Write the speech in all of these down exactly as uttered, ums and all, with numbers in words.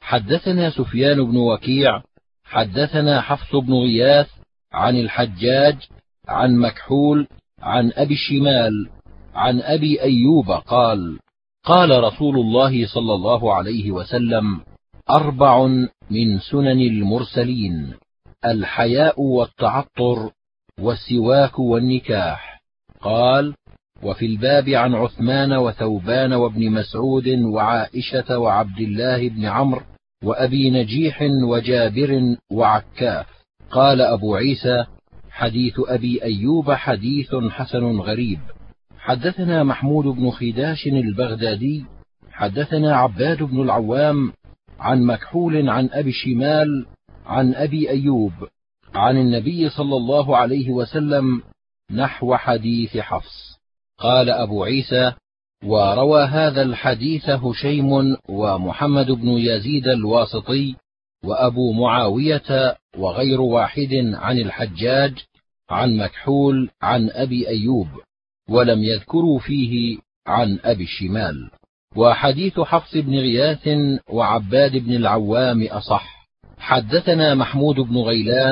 حدثنا سفيان بن وكيع حدثنا حفص بن غياث عن الحجاج عن مكحول عن أبي الشمال عن أبي أيوب قال: قال رسول الله صلى الله عليه وسلم: أربع من سنن المرسلين: الحياء والتعطر والسواك والنكاح. قال: وفي الباب عن عثمان وثوبان وابن مسعود وعائشة وعبد الله بن عمرو وأبي نجيح وجابر وعكاف. قال أبو عيسى: حديث أبي أيوب حديث حسن غريب. حدثنا محمود بن خداش البغدادي حدثنا عباد بن العوام عن مكحول عن أبي الشمال عن أبي أيوب عن النبي صلى الله عليه وسلم نحو حديث حفص. قال أبو عيسى: وروى هذا الحديث هشيم ومحمد بن يزيد الواسطي وأبو معاوية وغير واحد عن الحجاج عن مكحول عن أبي أيوب، ولم يذكروا فيه عن أبي الشمال. وحديث حفص بن غياث وعباد بن العوام أصح. حدثنا محمود بن غيلان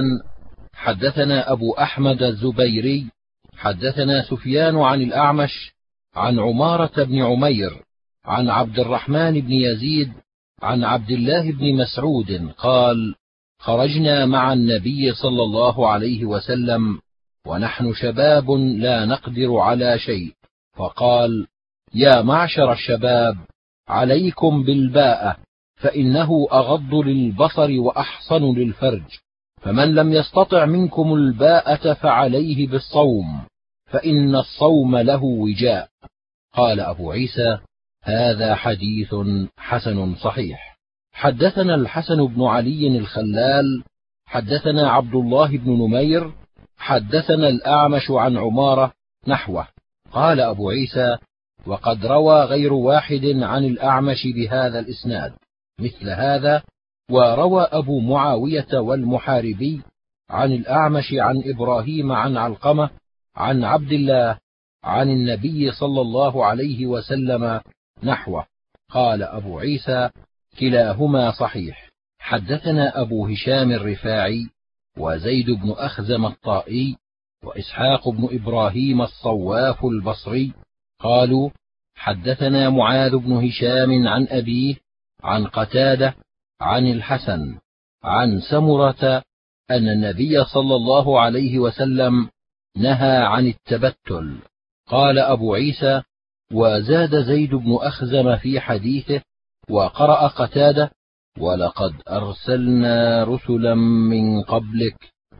حدثنا أبو أحمد الزبيري حدثنا سفيان عن الأعمش عن عمارة بن عمير عن عبد الرحمن بن يزيد عن عبد الله بن مسعود قال: خرجنا مع النبي صلى الله عليه وسلم ونحن شباب لا نقدر على شيء، فقال: يا معشر الشباب، عليكم بالباءة، فإنه أغض للبصر وأحصن للفرج، فمن لم يستطع منكم الباءة فعليه بالصوم، فإن الصوم له وجاء. قال أبو عيسى: هذا حديث حسن صحيح. حدثنا الحسن بن علي الخلال حدثنا عبد الله بن نمير حدثنا الأعمش عن عمارة نحوه. قال أبو عيسى: وقد روى غير واحد عن الأعمش بهذا الإسناد مثل هذا، وروى أبو معاوية والمحاربي عن الأعمش عن إبراهيم عن علقمة عن عبد الله عن النبي صلى الله عليه وسلم نحوه. قال أبو عيسى: كلاهما صحيح. حدثنا أبو هشام الرفاعي وزيد بن أخزم الطائي وإسحاق بن إبراهيم الصواف البصري قالوا: حدثنا معاذ بن هشام عن أبيه عن قتادة عن الحسن عن سمرة أن النبي صلى الله عليه وسلم نهى عن التبتل. قال أبو عيسى: وزاد زيد بن أخزم في حديثه وقرأ قتادة: ولقد أرسلنا رسلا من قبلك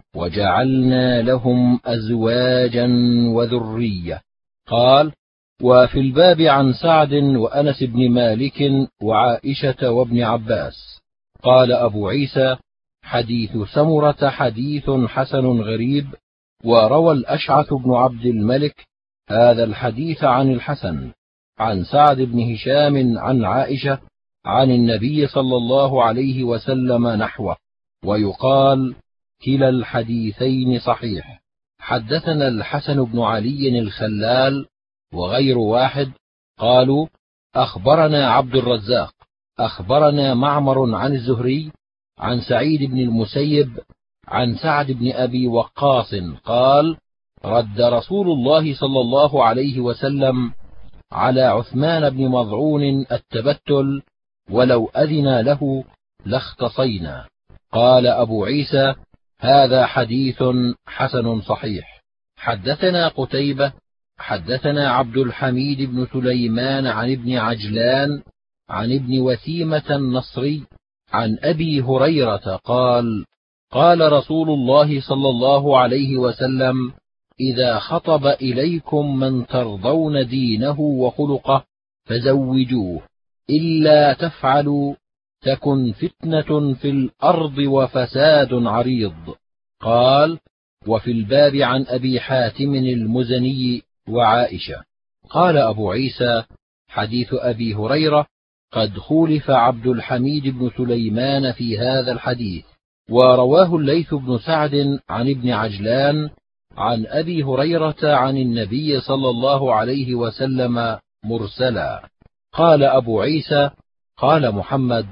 وجعلنا لهم أزواجا وذرية. قال: وفي الباب عن سعد وأنس بن مالك وعائشة وابن عباس. قال أبو عيسى: حديث سمرة حديث حسن غريب. وروى الأشعث بن عبد الملك هذا الحديث عن الحسن عن سعد بن هشام عن عائشة عن النبي صلى الله عليه وسلم نحوه، ويقال: كلا الحديثين صحيح. حدثنا الحسن بن علي الخلال وغير واحد قالوا: أخبرنا عبد الرزاق أخبرنا معمر عن الزهري عن سعيد بن المسيب عن سعد بن أبي وقاص قال: رد رسول الله صلى الله عليه وسلم على عثمان بن مظعون التبتل، ولو أذن له لاختصينا. قال أبو عيسى: هذا حديث حسن صحيح. حدثنا قتيبة حدثنا عبد الحميد بن سليمان عن ابن عجلان عن ابن وثيمة النصري عن أبي هريرة قال: قال رسول الله صلى الله عليه وسلم: إذا خطب إليكم من ترضون دينه وخلقه فزوجوه، إلا تفعلوا تكن فتنة في الأرض وفساد عريض. قال: وفي الباب عن أبي حاتم المزني وعائشة. قال أبو عيسى: حديث أبي هريرة قد خولف عبد الحميد بن سليمان في هذا الحديث، ورواه الليث بن سعد عن ابن عجلان عن أبي هريرة عن النبي صلى الله عليه وسلم مرسلا. قال أبو عيسى: قال محمد: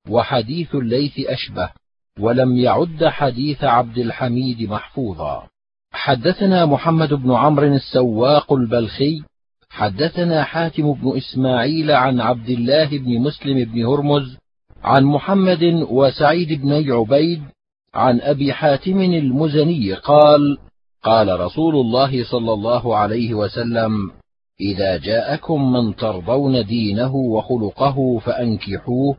وحديث الليث أشبه، ولم يعد حديث عبد الحميد محفوظا. حدثنا محمد بن عمرو السواق البلخي حدثنا حاتم بن إسماعيل عن عبد الله بن مسلم بن هرمز عن محمد وسعيد بن عبيد عن أبي حاتم المزني قال: قال رسول الله صلى الله عليه وسلم: إذا جاءكم من ترضون دينه وخلقه فأنكحوه،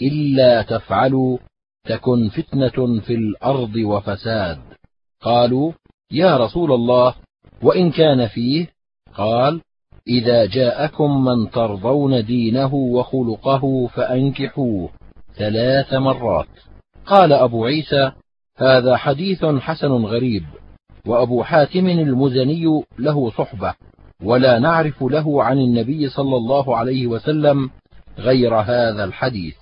إلا تفعلوا تكن فتنة في الأرض وفساد. قالوا: يا رسول الله، وإن كان فيه؟ قال: إذا جاءكم من ترضون دينه وخلقه فأنكحوه ثلاث مرات. قال أبو عيسى: هذا حديث حسن غريب، وأبو حاتم المزني له صحبة، ولا نعرف له عن النبي صلى الله عليه وسلم غير هذا الحديث.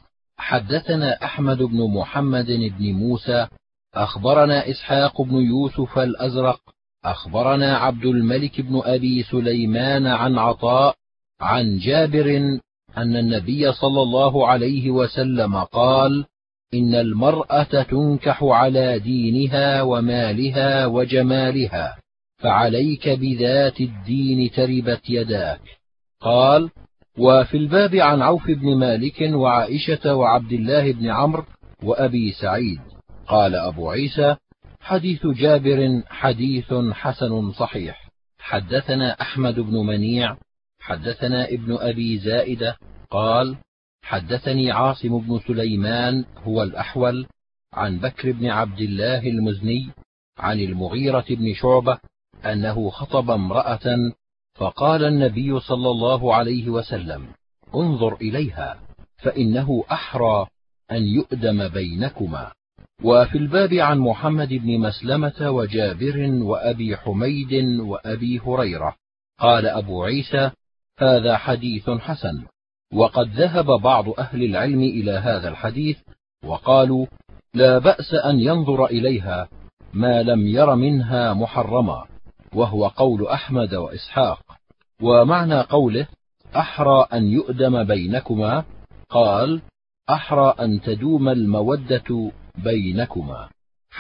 حدثنا أحمد بن محمد بن موسى أخبرنا إسحاق بن يوسف الأزرق أخبرنا عبد الملك بن أبي سليمان عن عطاء عن جابر أن النبي صلى الله عليه وسلم قال: إن المرأة تنكح على دينها ومالها وجمالها، فعليك بذات الدين تربت يداك. قال: وفي الباب عن عوف بن مالك وعائشة وعبد الله بن عمرو وأبي سعيد. قال أبو عيسى: حديث جابر حديث حسن صحيح. حدثنا أحمد بن منيع حدثنا ابن أبي زائدة قال: حدثني عاصم بن سليمان هو الأحول عن بكر بن عبد الله المزني عن المغيرة بن شعبة أنه خطب امرأة، فقال النبي صلى الله عليه وسلم: انظر إليها فإنه أحرى أن يؤدم بينكما. وفي الباب عن محمد بن مسلمة وجابر وأبي حميد وأبي هريرة. قال أبو عيسى: هذا حديث حسن. وقد ذهب بعض أهل العلم إلى هذا الحديث وقالوا: لا بأس أن ينظر إليها ما لم ير منها محرما، وهو قول أحمد وإسحاق. ومعنى قوله أحرى أن يؤدم بينكما قال: أحرى أن تدوم المودة بينكما.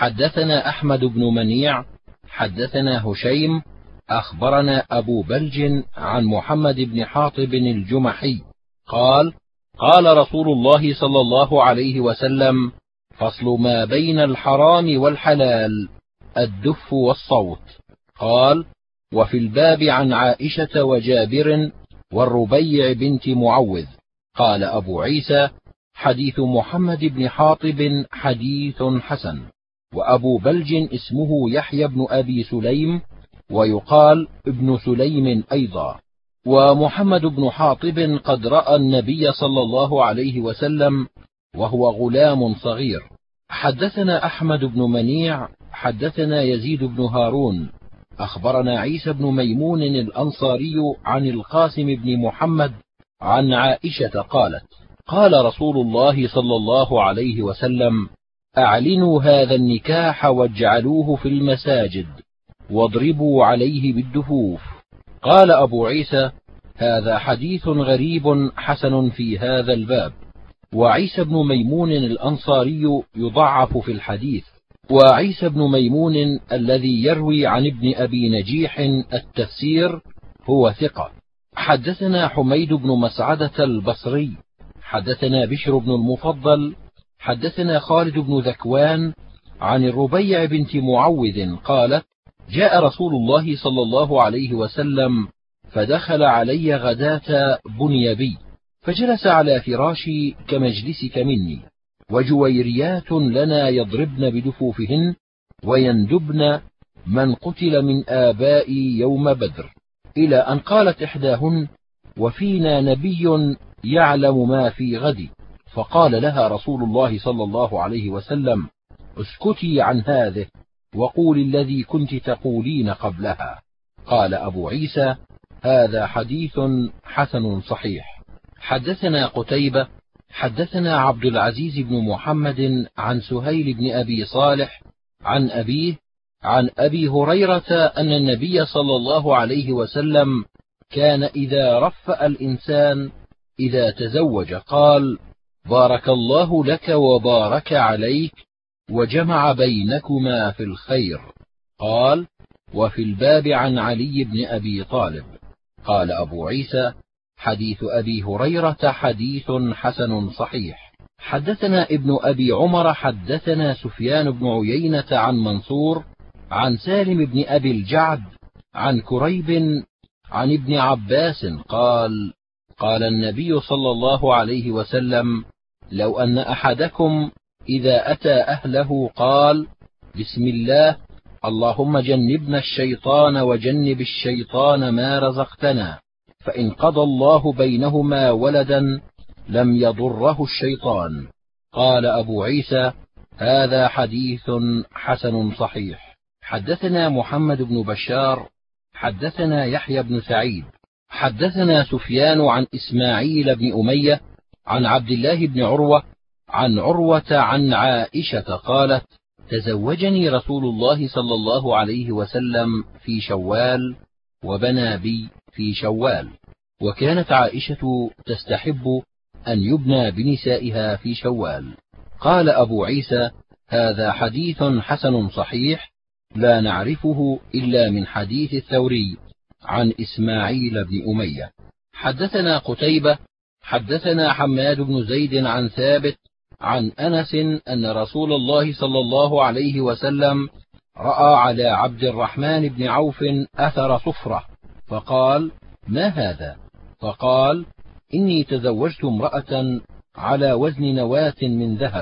حدثنا أحمد بن منيع حدثنا هشيم أخبرنا أبو بلج عن محمد بن حاطب الجمحي قال: قال رسول الله صلى الله عليه وسلم: فصل ما بين الحرام والحلال الدف والصوت. قال: وفي الباب عن عائشة وجابر والربيع بنت معوذ. قال أبو عيسى: حديث محمد بن حاطب حديث حسن. وأبو بلج اسمه يحيى بن أبي سليم، ويقال ابن سليم أيضا. ومحمد بن حاطب قد رأى النبي صلى الله عليه وسلم وهو غلام صغير. حدثنا أحمد بن منيع حدثنا يزيد بن هارون أخبرنا عيسى بن ميمون الأنصاري عن القاسم بن محمد عن عائشة قالت: قال رسول الله صلى الله عليه وسلم: أعلنوا هذا النكاح واجعلوه في المساجد واضربوا عليه بالدفوف. قال أبو عيسى: هذا حديث غريب حسن في هذا الباب. وعيسى بن ميمون الأنصاري يضعف في الحديث، وعيسى بن ميمون الذي يروي عن ابن أبي نجيح التفسير هو ثقة. حدثنا حميد بن مسعدة البصري حدثنا بشر بن المفضل حدثنا خالد بن ذكوان عن الربيع بنت معوذ قالت: جاء رسول الله صلى الله عليه وسلم فدخل علي غداة بني بي، فجلس على فراشي كمجلسك مني، وجويريات لنا يضربن بدفوفهن ويندبن من قتل من آبائي يوم بدر، إلى أن قالت إحداهن: وفينا نبي يعلم ما في غد. فقال لها رسول الله صلى الله عليه وسلم: اسكتي عن هذه وقولي الذي كنت تقولين قبلها. قال أبو عيسى: هذا حديث حسن صحيح. حدثنا قتيبة حدثنا عبد العزيز بن محمد عن سهيل بن أبي صالح عن أبيه عن أبي هريرة أن النبي صلى الله عليه وسلم كان إذا رفأ الإنسان إذا تزوج قال: بارك الله لك وبارك عليك وجمع بينكما في الخير. قال: وفي الباب عن علي بن أبي طالب. قال أبو عيسى: حديث أبي هريرة حديث حسن صحيح. حدثنا ابن أبي عمر حدثنا سفيان بن عيينة عن منصور عن سالم بن أبي الجعد عن كريب عن ابن عباس قال: قال النبي صلى الله عليه وسلم: لو أن أحدكم إذا أتى أهله قال: بسم الله، اللهم جنبنا الشيطان وجنب الشيطان ما رزقتنا، فإن قضى الله بينهما ولدا لم يضره الشيطان. قال أبو عيسى: هذا حديث حسن صحيح. حدثنا محمد بن بشار حدثنا يحيى بن سعيد حدثنا سفيان عن إسماعيل بن أمية عن عبد الله بن عروة عن عروة عن عائشة قالت: تزوجني رسول الله صلى الله عليه وسلم في شوال وبنى بي في شوال. وكانت عائشة تستحب أن يبنى بنسائها في شوال. قال أبو عيسى: هذا حديث حسن صحيح، لا نعرفه إلا من حديث الثوري عن إسماعيل بن أمية. حدثنا قتيبة حدثنا حماد بن زيد عن ثابت عن أنس أن رسول الله صلى الله عليه وسلم رأى على عبد الرحمن بن عوف أثر صفرة، فقال: ما هذا؟ فقال: إني تزوجت امرأة على وزن نواة من ذهب.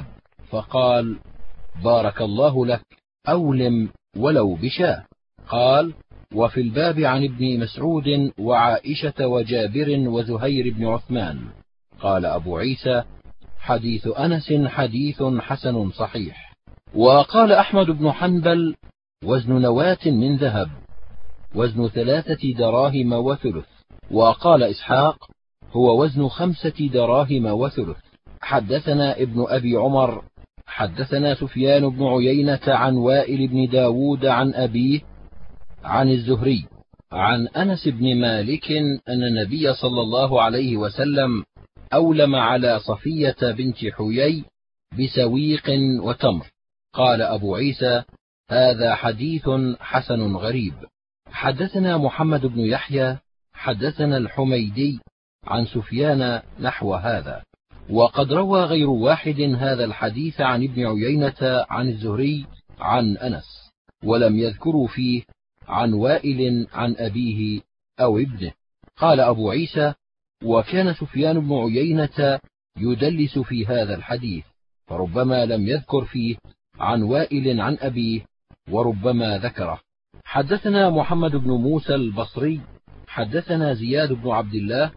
فقال: بارك الله لك، أولم ولو بشاة. قال: وفي الباب عن ابن مسعود وعائشة وجابر وزهير بن عثمان. قال أبو عيسى: حديث أنس حديث حسن صحيح. وقال أحمد بن حنبل: وزن نواة من ذهب وزن ثلاثة دراهم وثلث. وقال إسحاق: هو وزن خمسة دراهم وثلث. حدثنا ابن أبي عمر حدثنا سفيان بن عيينة عن وائل بن داود عن أبيه عن الزهري عن أنس بن مالك أن النبي صلى الله عليه وسلم أولم على صفية بنت حيي بسويق وتمر. قال أبو عيسى: هذا حديث حسن غريب. حدثنا محمد بن يحيى حدثنا الحميدي عن سفيان نحو هذا، وقد روى غير واحد هذا الحديث عن ابن عيينة عن الزهري عن أنس، ولم يذكروا فيه عن وائل عن أبيه أو ابنه. قال أبو عيسى: وكان سفيان بن عيينة يدلس في هذا الحديث، فربما لم يذكر فيه عن وائل عن أبيه وربما ذكره. حدثنا محمد بن موسى البصري حدثنا زياد بن عبد الله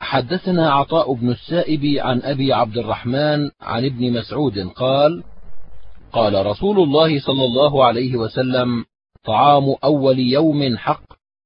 حدثنا عطاء بن السائب عن أبي عبد الرحمن عن ابن مسعود قال: قال رسول الله صلى الله عليه وسلم: طعام أول يوم حق،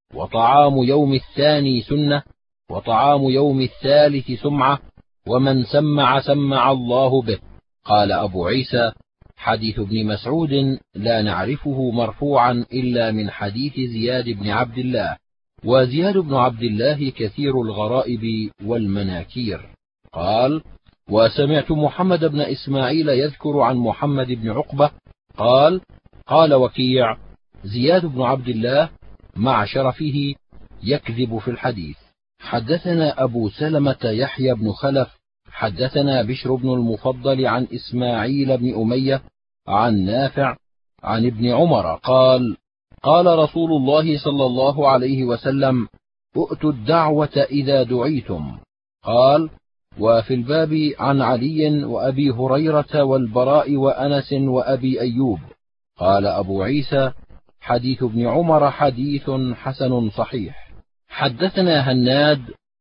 وطعام يوم الثاني سنة، وطعام يوم الثالث سمعة، ومن سمع سمع الله به. قال أبو عيسى: حديث ابن مسعود لا نعرفه مرفوعا إلا من حديث زياد بن عبد الله، وزياد بن عبد الله كثير الغرائب والمناكير. قال: وسمعت محمد بن إسماعيل يذكر عن محمد بن عقبة قال: قال وكيع: زياد بن عبد الله مع شرفه يكذب في الحديث. حدثنا أبو سلمة يحيى بن خلف حدثنا بشر بن المفضل عن إسماعيل بن أمية عن نافع عن ابن عمر قال: قال رسول الله صلى الله عليه وسلم: ائتوا الدعوة إذا دعيتم. قال: وفي الباب عن علي وأبي هريرة والبراء وأنس وأبي أيوب. قال أبو عيسى: حديث ابن عمر حديث حسن صحيح. حدثنا هناد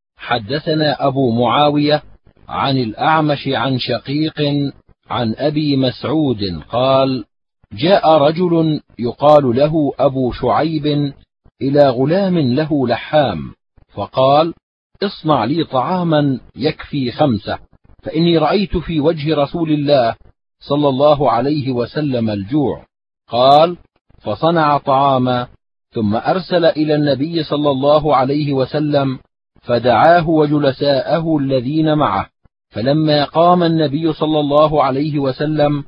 حدثنا أبو معاوية عن الأعمش عن شقيق عن أبي مسعود قال: جاء رجل يقال له أبو شعيب إلى غلام له لحام، فقال: اصنع لي طعاما يكفي خمسة، فإني رأيت في وجه رسول الله صلى الله عليه وسلم الجوع. قال: فصنع طعاما، ثم أرسل إلى النبي صلى الله عليه وسلم فدعاه وجلساءه الذين معه، فلما قام النبي صلى الله عليه وسلم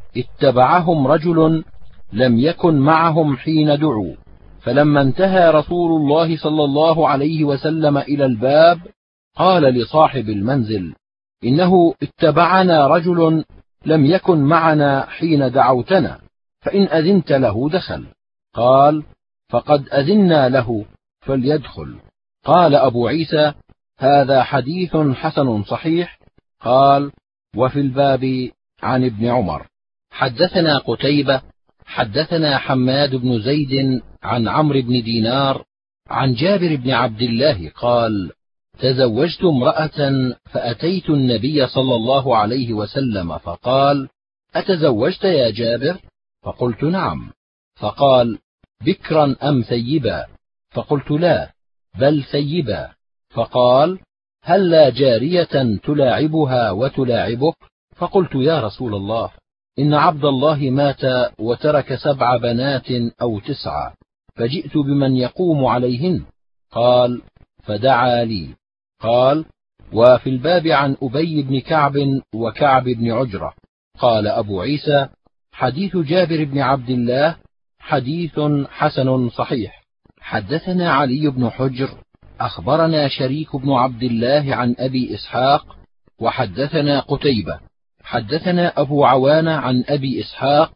اتبعهم رجل لم يكن معهم حين دعوا، فلما انتهى رسول الله صلى الله عليه وسلم إلى الباب قال لصاحب المنزل: إنه اتبعنا رجل لم يكن معنا حين دعوتنا، فإن أذنت له دخل. قال: فقد أذنا له فليدخل. قال أبو عيسى: هذا حديث حسن صحيح. قال: وفي الباب عن ابن عمر. حدثنا قتيبة حدثنا حماد بن زيد عن عمرو بن دينار عن جابر بن عبد الله قال: تزوجت امرأة فأتيت النبي صلى الله عليه وسلم فقال: أتزوجت يا جابر؟ فقلت: نعم. فقال: بكرا أم ثيبا؟ فقلت: لا، بل ثيبا. فقال: هل لا جارية تلاعبها وتلاعبك؟ فقلت: يا رسول الله، إن عبد الله مات وترك سبع بنات أو تسعة، فجئت بمن يقوم عليهن. قال: فدعا لي. قال: وفي الباب عن أبي بن كعب وكعب بن عجرة. قال أبو عيسى: حديث جابر بن عبد الله حديث حسن صحيح. حدثنا علي بن حجر أخبرنا شريك بن عبد الله عن أبي إسحاق، وحدثنا قتيبة حدثنا أبو عوانة عن أبي إسحاق،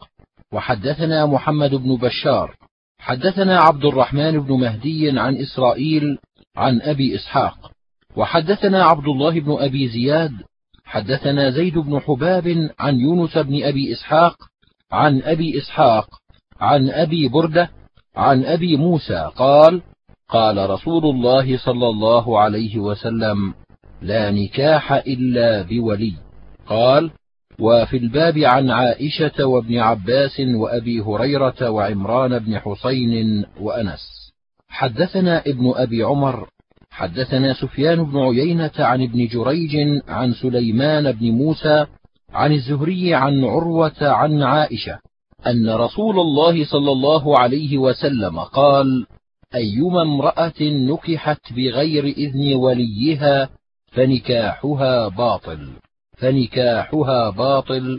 وحدثنا محمد بن بشار حدثنا عبد الرحمن بن مهدي عن إسرائيل عن أبي إسحاق، وحدثنا عبد الله بن أبي زياد حدثنا زيد بن حباب عن يونس بن أبي إسحاق عن أبي إسحاق عن أبي بردة عن أبي موسى قال: قال رسول الله صلى الله عليه وسلم: لا نكاح إلا بولي. قال: وفي الباب عن عائشة وابن عباس وأبي هريرة وعمران بن حسين وأنس. حدثنا ابن أبي عمر حدثنا سفيان بن عيينة عن ابن جريج عن سليمان بن موسى عن الزهري عن عروة عن عائشة أن رسول الله صلى الله عليه وسلم قال: أيما امرأة نكحت بغير إذن وليها فنكاحها باطل فنكاحها باطل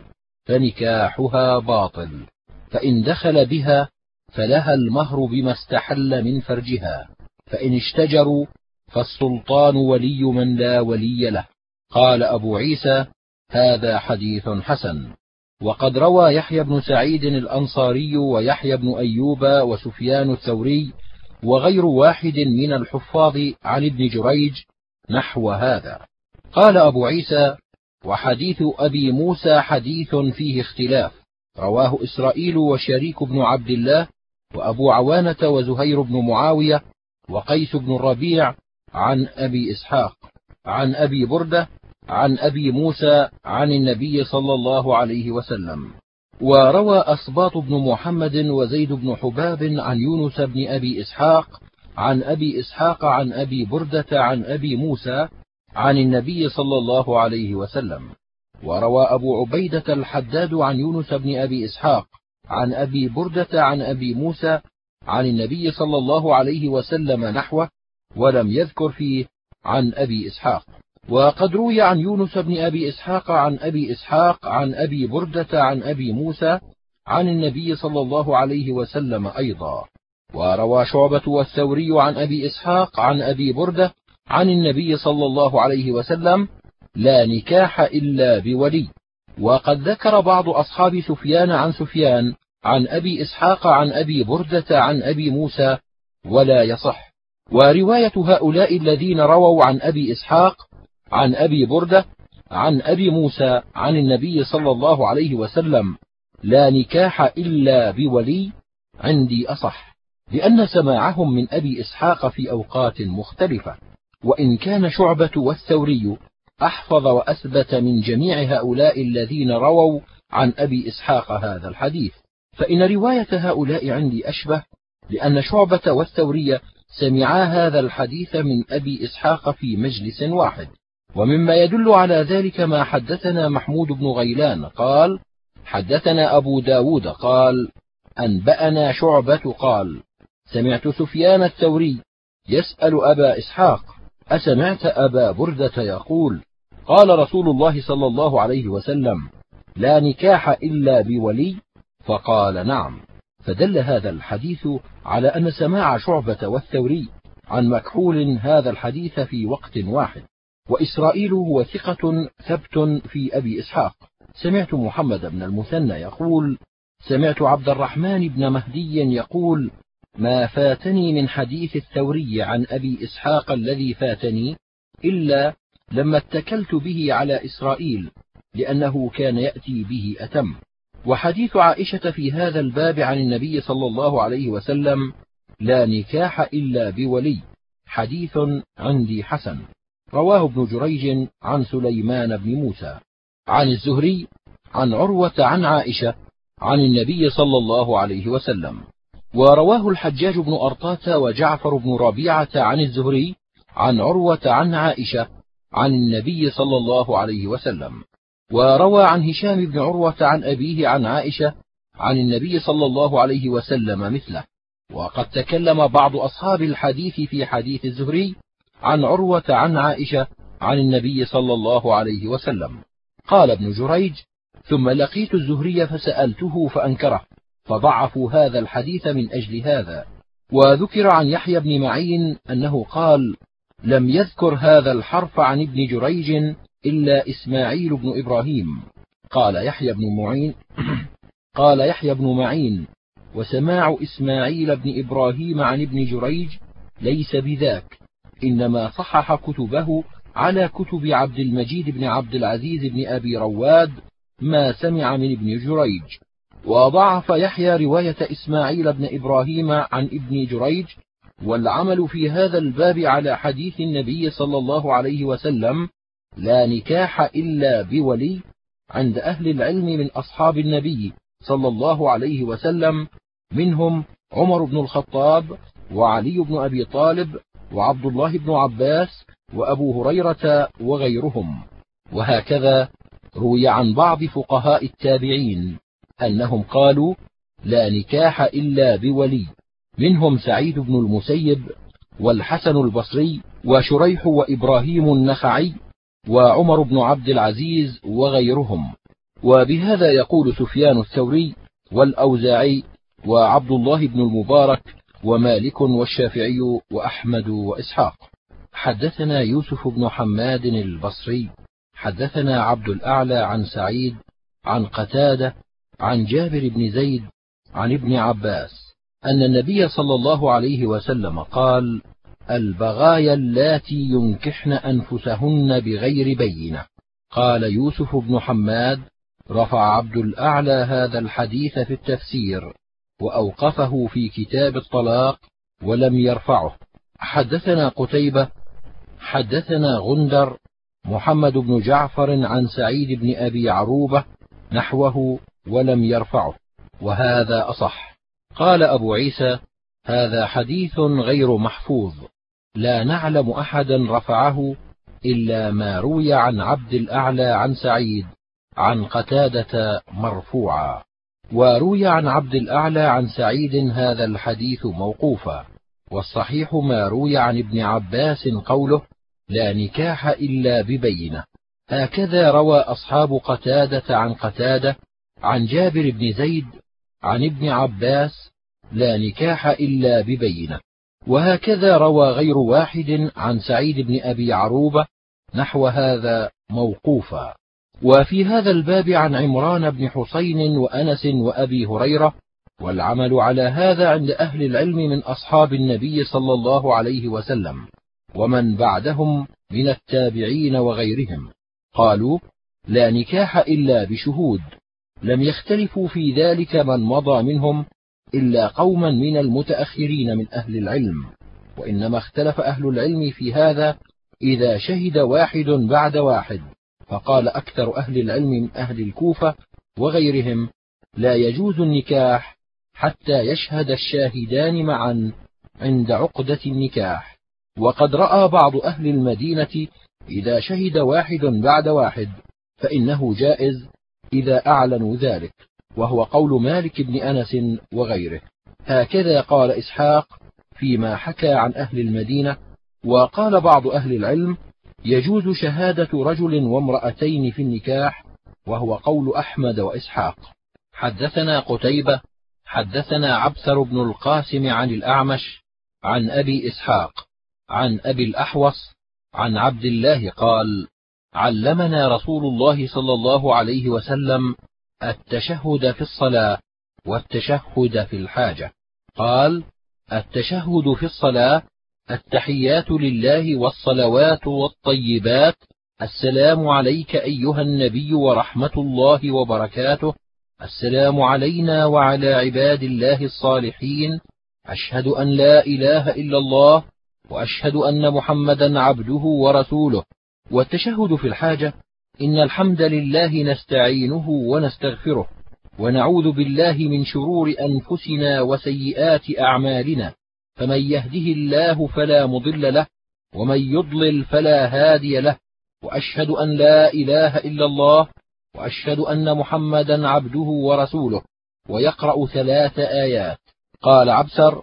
فنكاحها باطل فإن دخل بها فلها المهر بما استحل من فرجها، فإن اشتجروا فالسلطان ولي من لا ولي له. قال أبو عيسى: هذا حديث حسن. وقد روى يحيى بن سعيد الأنصاري ويحيى بن أيوب وسفيان الثوري وغير واحد من الحفاظ عن ابن جريج نحو هذا. قال أبو عيسى: وحديث أبي موسى حديث فيه اختلاف، رواه إسرائيل وشريك بن عبد الله وأبو عوانة وزهير بن معاوية وقيس بن الربيع عن أبي إسحاق عن أبي بردة عن أبي موسى عن النبي صلى الله عليه وسلم. وروى أصباط بن محمد وزيد بن حباب عن يونس بن أبي إسحاق عن أبي إسحاق عن أبي بردة عن أبي موسى عن النبي صلى الله عليه وسلم. وروى أبو عبيدة الحداد عن يونس بن أبي إسحاق عن أبي بردة عن أبي موسى عن النبي صلى الله عليه وسلم نحوه، ولم يذكر فيه عن أبي إسحاق. وقد روي عن يونس بن أبي إسحاق عن أبي إسحاق عن أبي بردة عن أبي موسى عن النبي صلى الله عليه وسلم أيضا. وروى شعبة والثوري عن أبي إسحاق عن أبي بردة عن النبي صلى الله عليه وسلم: لا نكاح إلا بولي. وقد ذكر بعض أصحاب سفيان عن سفيان عن أبي إسحاق عن أبي بردة عن أبي موسى ولا يصح. ورواية هؤلاء الذين رووا عن أبي إسحاق عن أبي بردة عن أبي موسى عن النبي صلى الله عليه وسلم: لا نكاح إلا بولي عندي أصح، لأن سماعهم من أبي إسحاق في أوقات مختلفة. وإن كان شعبة والثوري أحفظ وأثبت من جميع هؤلاء الذين رووا عن أبي إسحاق هذا الحديث، فإن رواية هؤلاء عندي أشبه، لأن شعبة والثوري سمعا هذا الحديث من أبي إسحاق في مجلس واحد. ومما يدل على ذلك ما حدثنا محمود بن غيلان قال: حدثنا أبو داود قال: أنبأنا شعبة قال: سمعت سفيان الثوري يسأل أبا إسحاق: أسمعت أبا بردة يقول: قال رسول الله صلى الله عليه وسلم: لا نكاح إلا بولي؟ فقال: نعم. فدل هذا الحديث على أن سماع شعبة والثوري عن مكحول هذا الحديث في وقت واحد. وإسرائيل هو ثقة ثبت في أبي إسحاق. سمعت محمد بن المثنى يقول: سمعت عبد الرحمن بن مهدي يقول: ما فاتني من حديث الثوري عن أبي إسحاق الذي فاتني إلا لما اتكلت به على إسرائيل، لأنه كان يأتي به أتم. وحديث عائشة في هذا الباب عن النبي صلى الله عليه وسلم: لا نكاح إلا بولي، حديث عندي حسن. رواه ابن جريج عن سليمان بن موسى عن الزهري عن عروة عن عائشة عن النبي صلى الله عليه وسلم. ورواه الحجاج بن أرطاة وجعفر بن ربيعة عن الزهري عن عروة عن عائشة عن النبي صلى الله عليه وسلم. وروى عن هشام بن عروة عن أبيه عن عائشة عن النبي صلى الله عليه وسلم مثله. وقد تكلم بعض أصحاب الحديث في حديث الزهري عن عروة عن عائشة عن النبي صلى الله عليه وسلم. قال ابن جريج: ثم لقيت الزهري فسألته فأنكره، فضعفوا هذا الحديث من أجل هذا. وذكر عن يحيى بن معين أنه قال: لم يذكر هذا الحرف عن ابن جريج إلا إسماعيل بن إبراهيم. قال يحيى بن معين قال يحيى بن معين: وسماع إسماعيل بن إبراهيم عن ابن جريج ليس بذاك، إنما صحح كتبه على كتب عبد المجيد بن عبد العزيز بن أبي رواد ما سمع من ابن جريج. وضعف يحيى رواية إسماعيل بن إبراهيم عن ابن جريج. والعمل في هذا الباب على حديث النبي صلى الله عليه وسلم: لا نكاح إلا بولي، عند أهل العلم من أصحاب النبي صلى الله عليه وسلم، منهم عمر بن الخطاب وعلي بن أبي طالب وعبد الله بن عباس وأبو هريرة وغيرهم. وهكذا روي عن بعض فقهاء التابعين أنهم قالوا: لا نكاح إلا بولي، منهم سعيد بن المسيب والحسن البصري وشريح وإبراهيم النخعي وعمر بن عبد العزيز وغيرهم. وبهذا يقول سفيان الثوري والأوزاعي وعبد الله بن المبارك ومالك والشافعي وأحمد وإسحاق. حدثنا يوسف بن حماد البصري حدثنا عبد الأعلى عن سعيد عن قتادة عن جابر بن زيد عن ابن عباس أن النبي صلى الله عليه وسلم قال: البغايا اللاتي ينكحن أنفسهن بغير بينة. قال يوسف بن حماد: رفع عبد الأعلى هذا الحديث في التفسير وأوقفه في كتاب الطلاق ولم يرفعه. حدثنا قتيبة حدثنا غندر محمد بن جعفر عن سعيد بن أبي عروبة نحوه ولم يرفعه، وهذا أصح. قال أبو عيسى: هذا حديث غير محفوظ، لا نعلم أحدا رفعه إلا ما روي عن عبد الأعلى عن سعيد عن قتادة مرفوعا. وروي عن عبد الأعلى عن سعيد هذا الحديث موقوفا، والصحيح ما روي عن ابن عباس قوله: لا نكاح إلا ببينة. هكذا روى أصحاب قتادة عن قتادة عن جابر بن زيد عن ابن عباس: لا نكاح إلا ببينة. وهكذا روى غير واحد عن سعيد بن أبي عروبة نحو هذا موقوفا. وفي هذا الباب عن عمران بن حسين وأنس وأبي هريرة، والعمل على هذا عند أهل العلم من أصحاب النبي صلى الله عليه وسلم ومن بعدهم من التابعين وغيرهم. قالوا: لا نكاح إلا بشهود. لم يختلفوا في ذلك من مضى منهم إلا قوما من المتأخرين من أهل العلم، وإنما اختلف أهل العلم في هذا إذا شهد واحد بعد واحد. فقال أكثر أهل العلم من أهل الكوفة وغيرهم: لا يجوز النكاح حتى يشهد الشاهدان معا عند عقدة النكاح. وقد رأى بعض أهل المدينة إذا شهد واحد بعد واحد فإنه جائز إذا أعلنوا ذلك، وهو قول مالك بن أنس وغيره. هكذا قال إسحاق فيما حكى عن أهل المدينة. وقال بعض أهل العلم: يجوز شهادة رجل وامرأتين في النكاح، وهو قول أحمد وإسحاق. حدثنا قتيبة حدثنا عبثر بن القاسم عن الأعمش عن أبي إسحاق عن أبي الأحوص عن عبد الله قال: علمنا رسول الله صلى الله عليه وسلم التشهد في الصلاة والتشهد في الحاجة. قال: التشهد في الصلاة: التحيات لله والصلوات والطيبات، السلام عليك أيها النبي ورحمة الله وبركاته، السلام علينا وعلى عباد الله الصالحين، أشهد أن لا إله إلا الله وأشهد أن محمدا عبده ورسوله. والتشهد في الحاجة: إن الحمد لله نستعينه ونستغفره ونعوذ بالله من شرور أنفسنا وسيئات أعمالنا، فمن يهده الله فلا مضل له ومن يضلل فلا هادي له، وأشهد أن لا إله إلا الله وأشهد أن محمدا عبده ورسوله. ويقرأ ثلاث آيات. قال عبسر: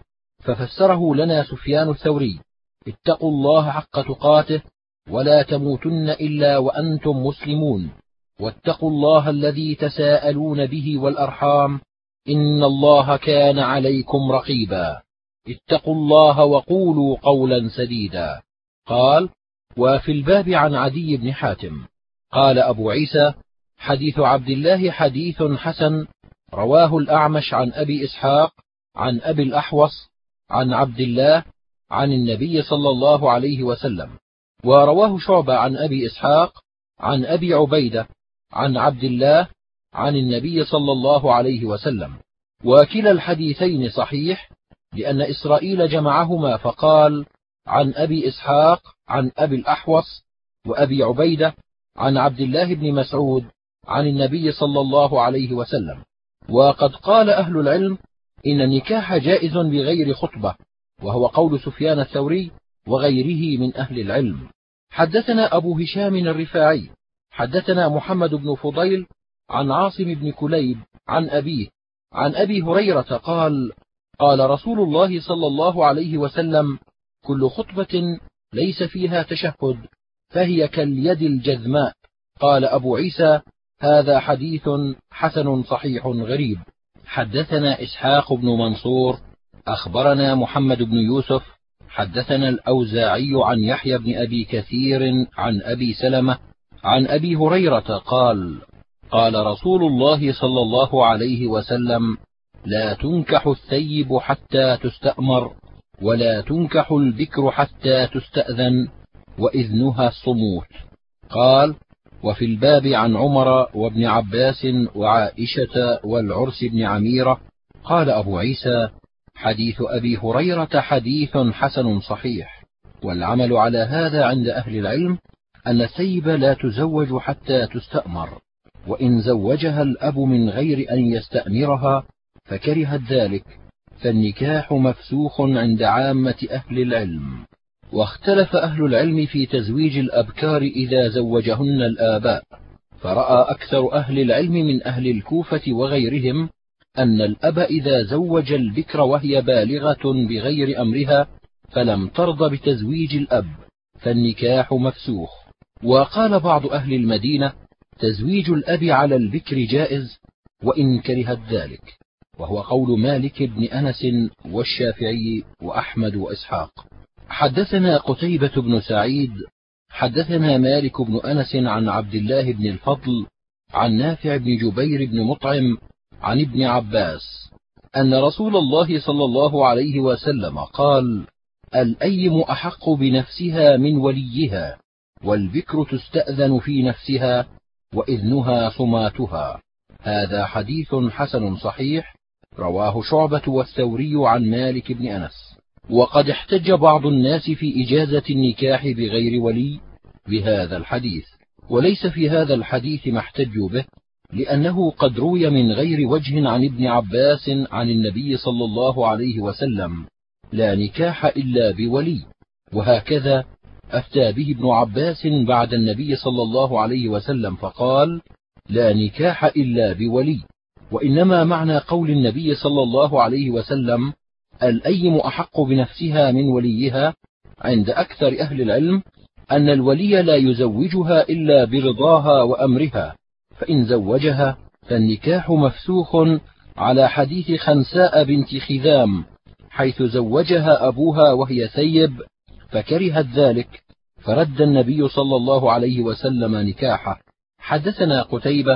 ففسره لنا سفيان الثوري: اتقوا الله حق تقاته ولا تموتن إلا وأنتم مسلمون، واتقوا الله الذي تساءلون به والأرحام، إن الله كان عليكم رقيبا، اتقوا الله وقولوا قولا سديدا. قال: وفي الباب عن عدي بن حاتم. قال أبو عيسى: حديث عبد الله حديث حسن، رواه الأعمش عن أبي إسحاق عن أبي الأحوص عن عبد الله عن النبي صلى الله عليه وسلم. ورواه شعبة عن أبي إسحاق عن أبي عبيدة عن عبد الله عن النبي صلى الله عليه وسلم. وكلا الحديثين صحيح، لأن إسرائيل جمعهما فقال: عن أبي إسحاق عن أبي الأحوص وأبي عبيدة عن عبد الله بن مسعود عن النبي صلى الله عليه وسلم. وقد قال أهل العلم إن النكاح جائز بغير خطبة، وهو قول سفيان الثوري وغيره من أهل العلم. حدثنا أبو هشام الرفاعي حدثنا محمد بن فضيل عن عاصم بن كليب عن أبيه عن أبي هريرة قال: قال رسول الله صلى الله عليه وسلم: كل خطبة ليس فيها تشهد فهي كاليد الجذماء. قال أبو عيسى: هذا حديث حسن صحيح غريب. حدثنا إسحاق بن منصور أخبرنا محمد بن يوسف حدثنا الأوزاعي عن يحيى بن أبي كثير عن أبي سلمة عن أبي هريرة قال: قال رسول الله صلى الله عليه وسلم: لا تنكح الثيب حتى تستأمر، ولا تنكح البكر حتى تستأذن، وإذنها الصموت. قال: وفي الباب عن عمر وابن عباس وعائشة والعرس بن عميرة. قال أبو عيسى: حديث أبي هريرة حديث حسن صحيح. والعمل على هذا عند أهل العلم أن الثيب لا تزوج حتى تستأمر، وإن زوجها الأب من غير أن يستأمرها فكرهت ذلك فالنكاح مفسوخ عند عامة أهل العلم. واختلف أهل العلم في تزويج الأبكار إذا زوجهن الآباء، فرأى أكثر أهل العلم من أهل الكوفة وغيرهم أن الأب إذا زوج البكر وهي بالغة بغير أمرها فلم ترض بتزويج الأب فالنكاح مفسوخ. وقال بعض أهل المدينة: تزويج الأب على البكر جائز وإن كرهت ذلك، وهو قول مالك بن أنس والشافعي وأحمد وإسحاق. حدثنا قتيبة بن سعيد حدثنا مالك بن أنس عن عبد الله بن الفضل عن نافع بن جبير بن مطعم عن ابن عباس أن رسول الله صلى الله عليه وسلم قال: الأيم أحق بنفسها من وليها، والبكر تستأذن في نفسها وإذنها صماتها. هذا حديث حسن صحيح، رواه شعبة والثوري عن مالك بن أنس. وقد احتج بعض الناس في إجازة النكاح بغير ولي بهذا الحديث، وليس في هذا الحديث ما احتجوا به، لأنه قد روي من غير وجه عن ابن عباس عن النبي صلى الله عليه وسلم: لا نكاح إلا بولي. وهكذا أفتى به ابن عباس بعد النبي صلى الله عليه وسلم فقال: لا نكاح إلا بولي. وإنما معنى قول النبي صلى الله عليه وسلم: الأيم أحق بنفسها من وليها عند أكثر أهل العلم أن الولي لا يزوجها إلا برضاها وأمرها، فإن زوجها فالنكاح مفسوخ، على حديث خنساء بنت خذام حيث زوجها أبوها وهي ثيب فكرهت ذلك، فرد النبي صلى الله عليه وسلم نكاحه. حدثنا قتيبة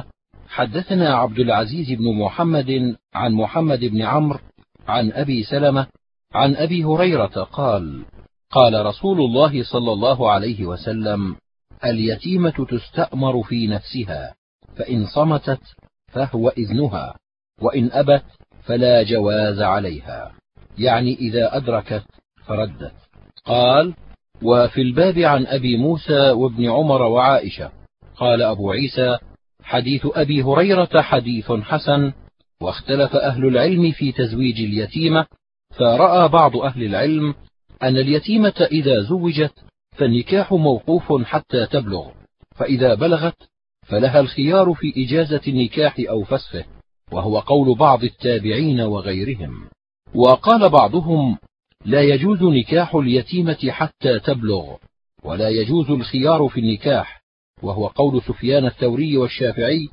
حدثنا عبد العزيز بن محمد عن محمد بن عمرو عن أبي سلمة عن أبي هريرة قال: قال رسول الله صلى الله عليه وسلم: اليتيمة تستأمر في نفسها، فإن صمتت فهو إذنها، وإن أبت فلا جواز عليها، يعني إذا أدركت فردت. قال: وفي الباب عن أبي موسى وابن عمر وعائشة. قال أبو عيسى: حديث أبي هريرة حديث حسن، واختلف أهل العلم في تزويج اليتيمة، فرأى بعض أهل العلم أن اليتيمة إذا زوجت فالنكاح موقوف حتى تبلغ، فإذا بلغت فلها الخيار في إجازة النكاح أو فسخه، وهو قول بعض التابعين وغيرهم. وقال بعضهم: لا يجوز نكاح اليتيمة حتى تبلغ، ولا يجوز الخيار في النكاح، وهو قول سفيان الثوري والشافعي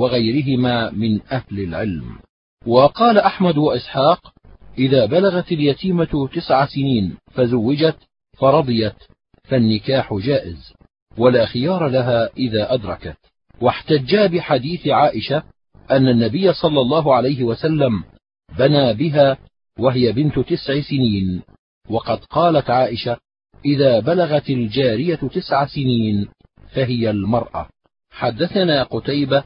وغيرهما من أهل العلم. وقال أحمد وإسحاق: إذا بلغت اليتيمة تسع سنين فزوجت فرضيت فالنكاح جائز، ولا خيار لها إذا أدركت. واحتجا بحديث عائشة أن النبي صلى الله عليه وسلم بنى بها وهي بنت تسع سنين، وقد قالت عائشة: إذا بلغت الجارية تسع سنين فهي المرأة. حدثنا قتيبة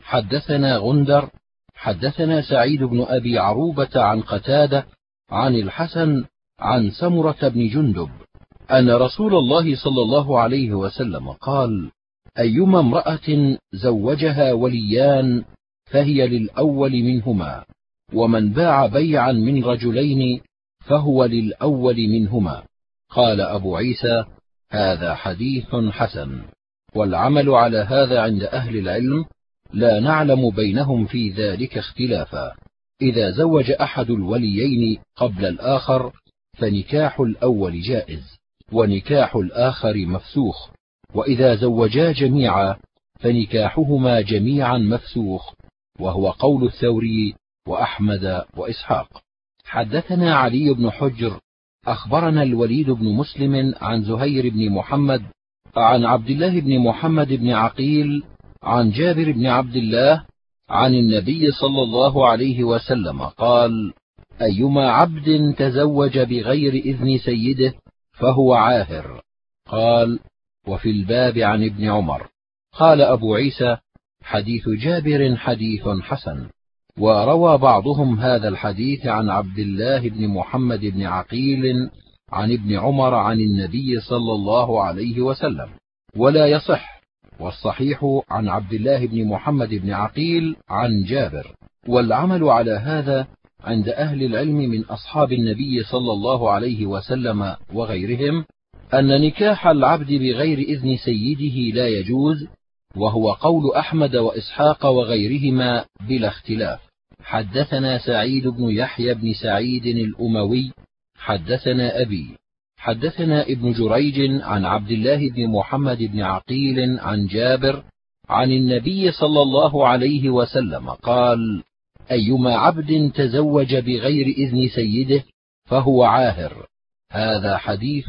حدثنا غندر حدثنا سعيد بن أبي عروبة عن قتادة عن الحسن عن سمرة بن جندب أن رسول الله صلى الله عليه وسلم قال: أيما امرأة زوجها وليان فهي للأول منهما، ومن باع بيعا من رجلين فهو للأول منهما. قال أبو عيسى: هذا حديث حسن. والعمل على هذا عند أهل العلم، لا نعلم بينهم في ذلك اختلافا. إذا زوج أحد الوليين قبل الآخر فنكاح الأول جائز، ونكاح الآخر مفسوخ، وإذا زوجا جميعا فنكاحهما جميعا مفسوخ، وهو قول الثوري وأحمد وإسحاق. حدثنا علي بن حجر أخبرنا الوليد بن مسلم عن زهير بن محمد عن عبد الله بن محمد بن عقيل عن جابر بن عبد الله عن النبي صلى الله عليه وسلم قال: أيما عبد تزوج بغير إذن سيده فهو عاهر. قال: وفي الباب عن ابن عمر. قال أبو عيسى: حديث جابر حديث حسن. وروى بعضهم هذا الحديث عن عبد الله بن محمد بن عقيل عن ابن عمر عن النبي صلى الله عليه وسلم، ولا يصح، والصحيح عن عبد الله بن محمد بن عقيل عن جابر. والعمل على هذا عند أهل العلم من أصحاب النبي صلى الله عليه وسلم وغيرهم أن نكاح العبد بغير إذن سيده لا يجوز، وهو قول أحمد وإسحاق وغيرهما بلا اختلاف. حدثنا سعيد بن يحيى بن سعيد الأموي حدثنا أبي حدثنا ابن جريج عن عبد الله بن محمد بن عقيل عن جابر عن النبي صلى الله عليه وسلم قال: أيما عبد تزوج بغير إذن سيده فهو عاهر. هذا حديث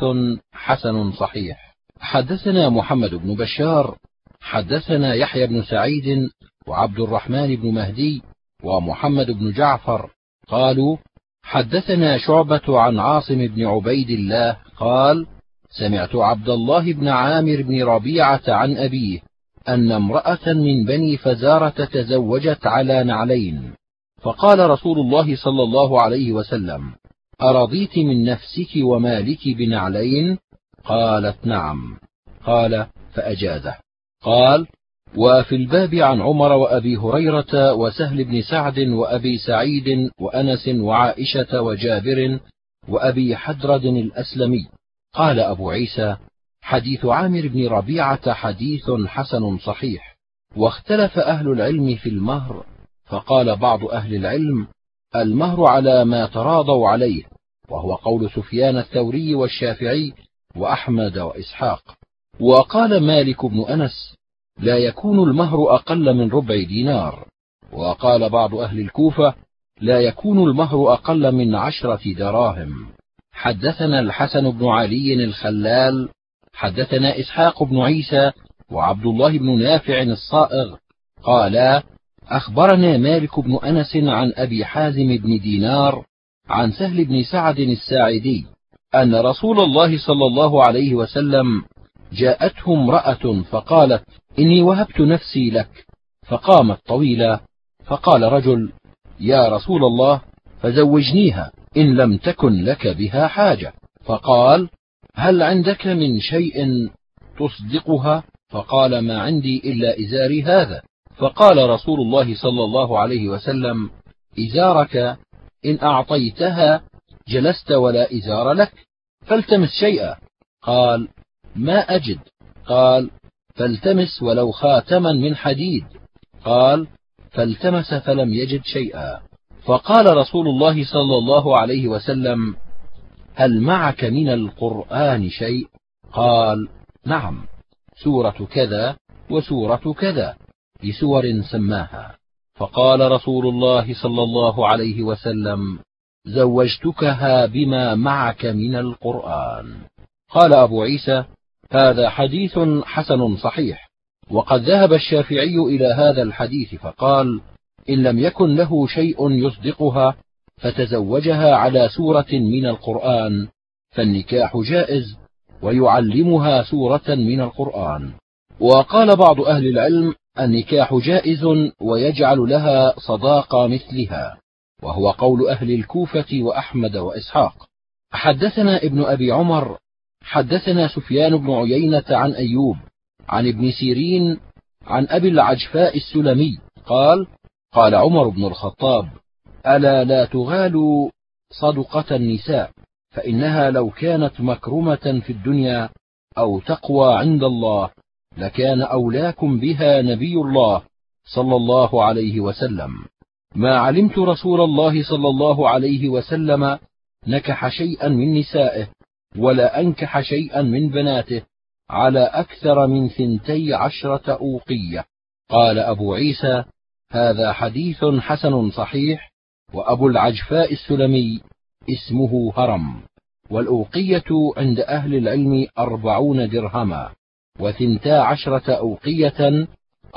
حسن صحيح. حدثنا محمد بن بشار حدثنا يحيى بن سعيد وعبد الرحمن بن مهدي ومحمد بن جعفر قالوا: حدثنا شعبة عن عاصم بن عبيد الله قال: سمعت عبد الله بن عامر بن ربيعة عن أبيه أن امرأة من بني فزارة تزوجت على نعلين، فقال رسول الله صلى الله عليه وسلم: أرضيت من نفسك ومالك بنعلين؟ قالت: نعم. قال: فأجازه. قال: وفي الباب عن عمر وأبي هريرة وسهل بن سعد وأبي سعيد وأنس وعائشة وجابر وأبي حدرد الأسلمي. قال أبو عيسى: حديث عامر بن ربيعة حديث حسن صحيح. واختلف أهل العلم في المهر، فقال بعض أهل العلم: المهر على ما تراضوا عليه، وهو قول سفيان الثوري والشافعي وأحمد وإسحاق. وقال مالك بن أنس: لا يكون المهر أقل من ربع دينار. وقال بعض أهل الكوفة: لا يكون المهر أقل من عشرة دراهم. حدثنا الحسن بن علي الخلال حدثنا إسحاق بن عيسى وعبد الله بن نافع الصائغ قالا: أخبرنا مالك بن أنس عن أبي حازم بن دينار عن سهل بن سعد الساعدي أن رسول الله صلى الله عليه وسلم جاءته امرأة فقالت: إني وهبت نفسي لك. فقامت طويلا، فقال رجل: يا رسول الله، فزوجنيها إن لم تكن لك بها حاجة. فقال: هل عندك من شيء تصدقها؟ فقال: ما عندي إلا إزاري هذا. فقال رسول الله صلى الله عليه وسلم: إزارك إن أعطيتها جلست ولا إزار لك، فالتمس شيئا. قال: ما أجد. قال: فالتمس ولو خاتما من حديد. قال: فالتمس فلم يجد شيئا. فقال رسول الله صلى الله عليه وسلم: هل معك من القرآن شيء؟ قال: نعم، سورة كذا وسورة كذا، بسور سماها. فقال رسول الله صلى الله عليه وسلم: زوجتكها بما معك من القرآن. قال أبو عيسى: هذا حديث حسن صحيح. وقد ذهب الشافعي إلى هذا الحديث فقال: إن لم يكن له شيء يصدقها فتزوجها على سورة من القرآن فالنكاح جائز، ويعلمها سورة من القرآن. وقال بعض أهل العلم: النكاح جائز ويجعل لها صداقة مثلها، وهو قول أهل الكوفة وأحمد وإسحاق. حدثنا ابن أبي عمر حدثنا سفيان بن عيينة عن أيوب عن ابن سيرين عن أبي العجفاء السلمي قال: قال عمر بن الخطاب: ألا لا تغالوا صدقة النساء، فإنها لو كانت مكرمة في الدنيا أو تقوى عند الله لكان أولاكم بها نبي الله صلى الله عليه وسلم. ما علمت رسول الله صلى الله عليه وسلم نكح شيئا من نسائه ولا أنكح شيئا من بناته على أكثر من ثنتي عشرة أوقية. قال أبو عيسى: هذا حديث حسن صحيح. وأبو العجفاء السلمي اسمه هرم، والأوقية عند أهل العلم أربعون درهما، وثنتا عشرة أوقية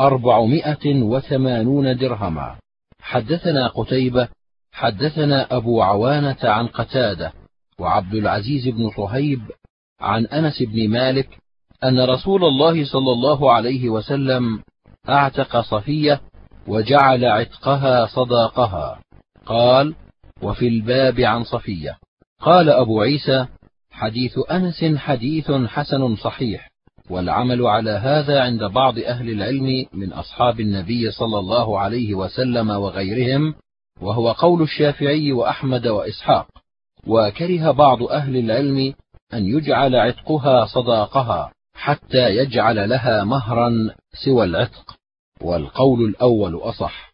أربعمائة وثمانون درهما. حدثنا قتيبة حدثنا أبو عوانة عن قتادة وعبد العزيز بن صهيب عن أنس بن مالك أن رسول الله صلى الله عليه وسلم أعتق صفية وجعل عتقها صداقها. قال: وفي الباب عن صفية. قال أبو عيسى: حديث أنس حديث حسن صحيح، والعمل على هذا عند بعض أهل العلم من أصحاب النبي صلى الله عليه وسلم وغيرهم، وهو قول الشافعي وأحمد وإسحاق. وكره بعض أهل العلم أن يجعل عتقها صداقها حتى يجعل لها مهرا سوى العتق، والقول الأول أصح.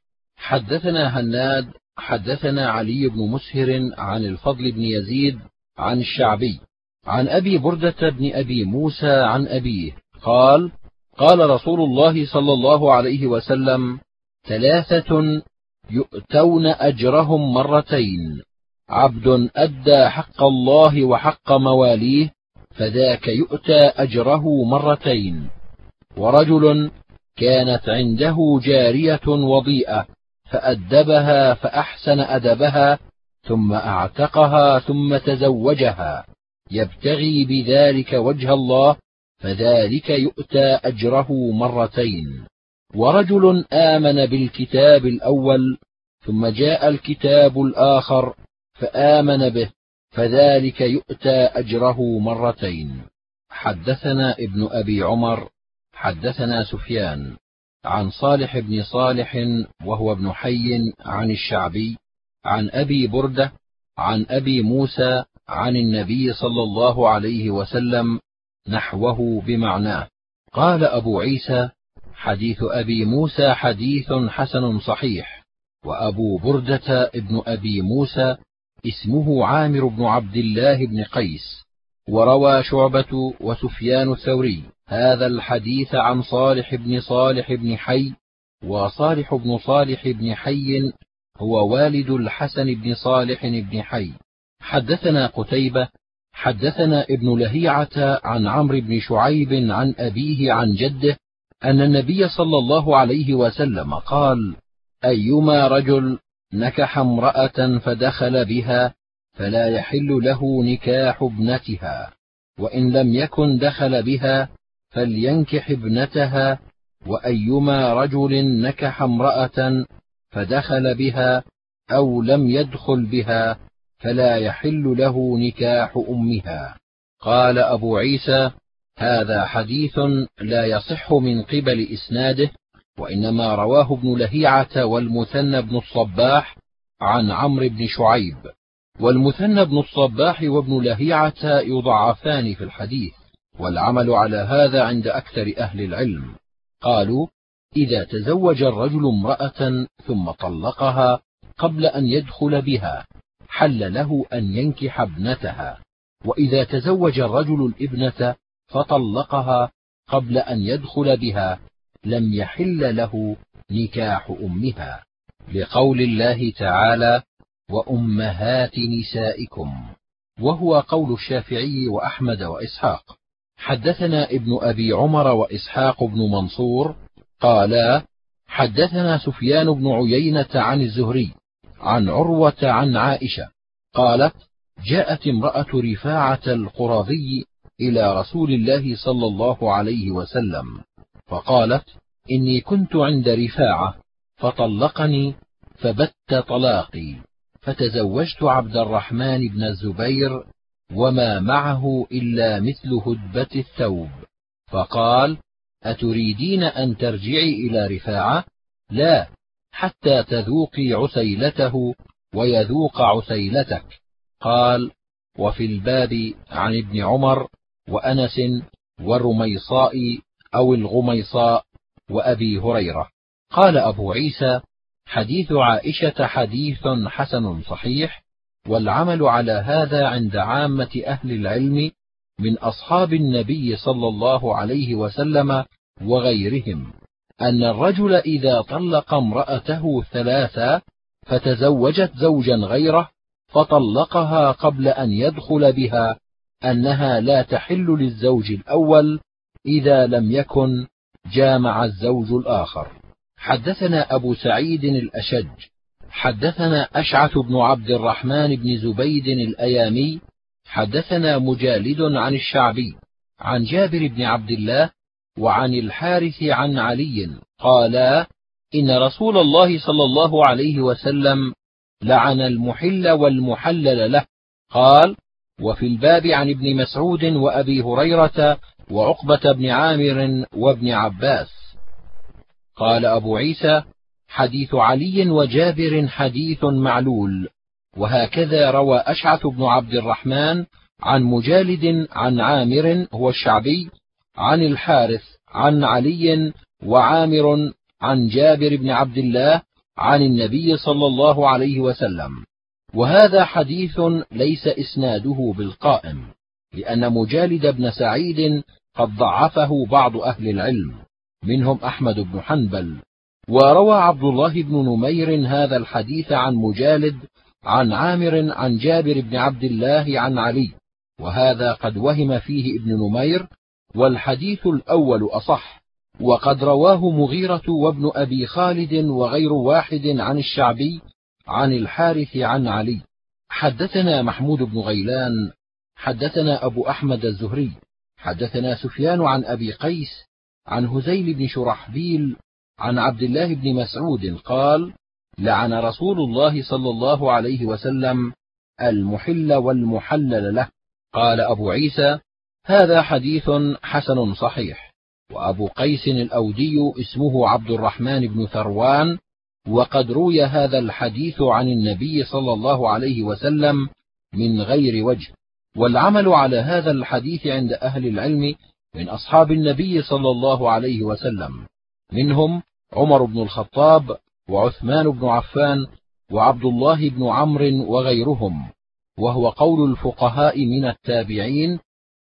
حدثنا هناد حدثنا علي بن مسهر عن الفضل بن يزيد عن الشعبي عن أبي بردة بن أبي موسى عن أبيه قال: قال رسول الله صلى الله عليه وسلم: ثلاثة يؤتون أجرهم مرتين: عبد أدى حق الله وحق مواليه فذاك يؤتى أجره مرتين، ورجل كانت عنده جارية وضيئة فأدبها فأحسن أدبها ثم أعتقها ثم تزوجها يبتغي بذلك وجه الله فذلك يؤتى أجره مرتين، ورجل آمن بالكتاب الأول ثم جاء الكتاب الآخر فآمن به فذلك يؤتى أجره مرتين. حدثنا ابن أبي عمر حدثنا سفيان عن صالح بن صالح وهو ابن حي عن الشعبي عن أبي بردة عن أبي موسى عن النبي صلى الله عليه وسلم نحوه بمعناه. قال أبو عيسى: حديث أبي موسى حديث حسن صحيح. وأبو بردة ابن أبي موسى اسمه عامر بن عبد الله بن قيس. وروى شعبة وسفيان الثوري هذا الحديث عن صالح بن صالح بن حي. وصالح بن صالح بن حي هو والد الحسن بن صالح بن حي. حدثنا قتيبة حدثنا ابن لهيعة عن عمرو بن شعيب عن أبيه عن جده أن النبي صلى الله عليه وسلم قال: أيما رجل نكح امرأة فدخل بها فلا يحل له نكاح ابنتها، وإن لم يكن دخل بها فلينكح ابنتها، وأيما رجل نكح امرأة فدخل بها أو لم يدخل بها فلا يحل له نكاح أمها. قال أبو عيسى: هذا حديث لا يصح من قبل إسناده، وإنما رواه ابن لهيعة والمثنى بن الصباح عن عمرو بن شعيب. والمثنى بن الصباح وابن لهيعة يضعفان في الحديث، والعمل على هذا عند أكثر أهل العلم. قالوا: إذا تزوج الرجل امرأة ثم طلقها قبل أن يدخل بها حل له أن ينكح ابنتها، وإذا تزوج الرجل الابنة فطلقها قبل أن يدخل بها لم يحل له نكاح أمها، لقول الله تعالى: وأمهات نسائكم، وهو قول الشافعي وأحمد وإسحاق. حدثنا ابن أبي عمر وإسحاق بن منصور قالا: حدثنا سفيان بن عيينة عن الزهري عن عروة عن عائشة قالت: جاءت امرأة رفاعة القرظي إلى رسول الله صلى الله عليه وسلم فقالت: إني كنت عند رفاعة فطلقني فبت طلاقي، فتزوجت عبد الرحمن بن الزبير وما معه إلا مثل هدبة الثوب. فقال: أتريدين أن ترجعي إلى رفاعة؟ لا، حتى تذوقي عسيلته ويذوق عسيلتك. قال: وفي الباب عن ابن عمر وأنس والرميصاء أو الغميصاء وأبي هريرة. قال أبو عيسى: حديث عائشة حديث حسن صحيح، والعمل على هذا عند عامة أهل العلم من أصحاب النبي صلى الله عليه وسلم وغيرهم، أن الرجل إذا طلق امرأته ثلاثا فتزوجت زوجا غيره فطلقها قبل أن يدخل بها أنها لا تحل للزوج الأول إذا لم يكن جامع الزوج الآخر. حدثنا أبو سعيد الأشج حدثنا أشعث بن عبد الرحمن بن زبيد الأيامي حدثنا مجالد عن الشعبي عن جابر بن عبد الله وعن الحارث عن علي قالا: إن رسول الله صلى الله عليه وسلم لعن المحل والمحلل له. قال: وفي الباب عن ابن مسعود وأبي هريرة وعقبة بن عامر وابن عباس. قال أبو عيسى: حديث علي وجابر حديث معلول. وهكذا روى أشعث بن عبد الرحمن عن مجالد عن عامر هو الشعبي عن الحارث عن علي وعامر عن جابر بن عبد الله عن النبي صلى الله عليه وسلم. وهذا حديث ليس إسناده بالقائم، لأن مجالد بن سعيد قد ضعفه بعض أهل العلم منهم أحمد بن حنبل. وروى عبد الله بن نمير هذا الحديث عن مجالد عن عامر عن جابر بن عبد الله عن علي، وهذا قد وهم فيه ابن نمير، والحديث الأول أصح. وقد رواه مغيرة وابن أبي خالد وغير واحد عن الشعبي عن الحارث عن علي. حدثنا محمود بن غيلان حدثنا أبو أحمد الزهري حدثنا سفيان عن أبي قيس عن هزيل بن شرحبيل عن عبد الله بن مسعود قال: لعن رسول الله صلى الله عليه وسلم المحل والمحلل له. قال أبو عيسى: هذا حديث حسن صحيح. وأبو قيس الأودي اسمه عبد الرحمن بن ثروان، وقد روي هذا الحديث عن النبي صلى الله عليه وسلم من غير وجه. والعمل على هذا الحديث عند أهل العلم من أصحاب النبي صلى الله عليه وسلم، منهم عمر بن الخطاب وعثمان بن عفان وعبد الله بن عمرو وغيرهم، وهو قول الفقهاء من التابعين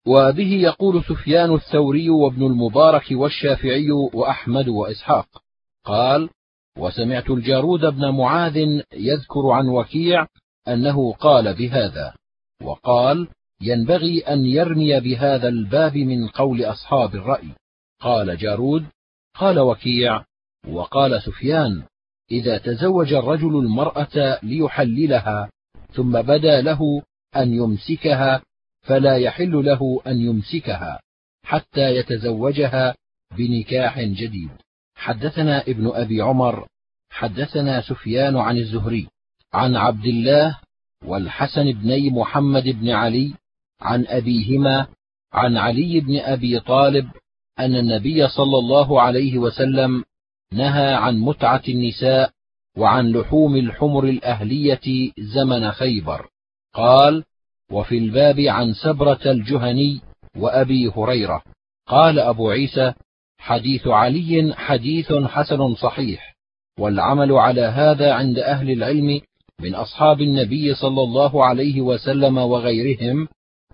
وبه يقول سفيان الثوري وابن المبارك والشافعي وأحمد وإسحاق. قال: وسمعت الجارود بن معاذ يذكر عن وكيع أنه قال بهذا، وقال: ينبغي أن يرمي بهذا الباب من قول أصحاب الرأي. قال جارود: قال وكيع وقال سفيان: إذا تزوج الرجل المرأة ليحللها ثم بدا له أن يمسكها فلا يحل له أن يمسكها حتى يتزوجها بنكاح جديد. حدثنا ابن أبي عمر حدثنا سفيان عن الزهري عن عبد الله والحسن بن محمد بن علي عن أبيهما عن علي بن أبي طالب أن النبي صلى الله عليه وسلم نهى عن متعة النساء وعن لحوم الحمر الأهلية زمن خيبر. قال: وفي الباب عن سبرة الجهني وأبي هريرة. قال أبو عيسى: حديث علي حديث حسن صحيح، والعمل على هذا عند أهل العلم من أصحاب النبي صلى الله عليه وسلم وغيرهم،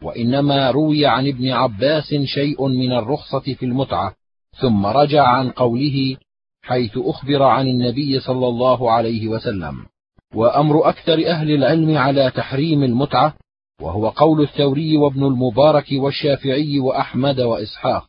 وإنما روي عن ابن عباس شيء من الرخصة في المتعة، ثم رجع عن قوله حيث أخبر عن النبي صلى الله عليه وسلم. وأمر أكثر أهل العلم على تحريم المتعة، وهو قول الثوري وابن المبارك والشافعي وأحمد وإسحاق.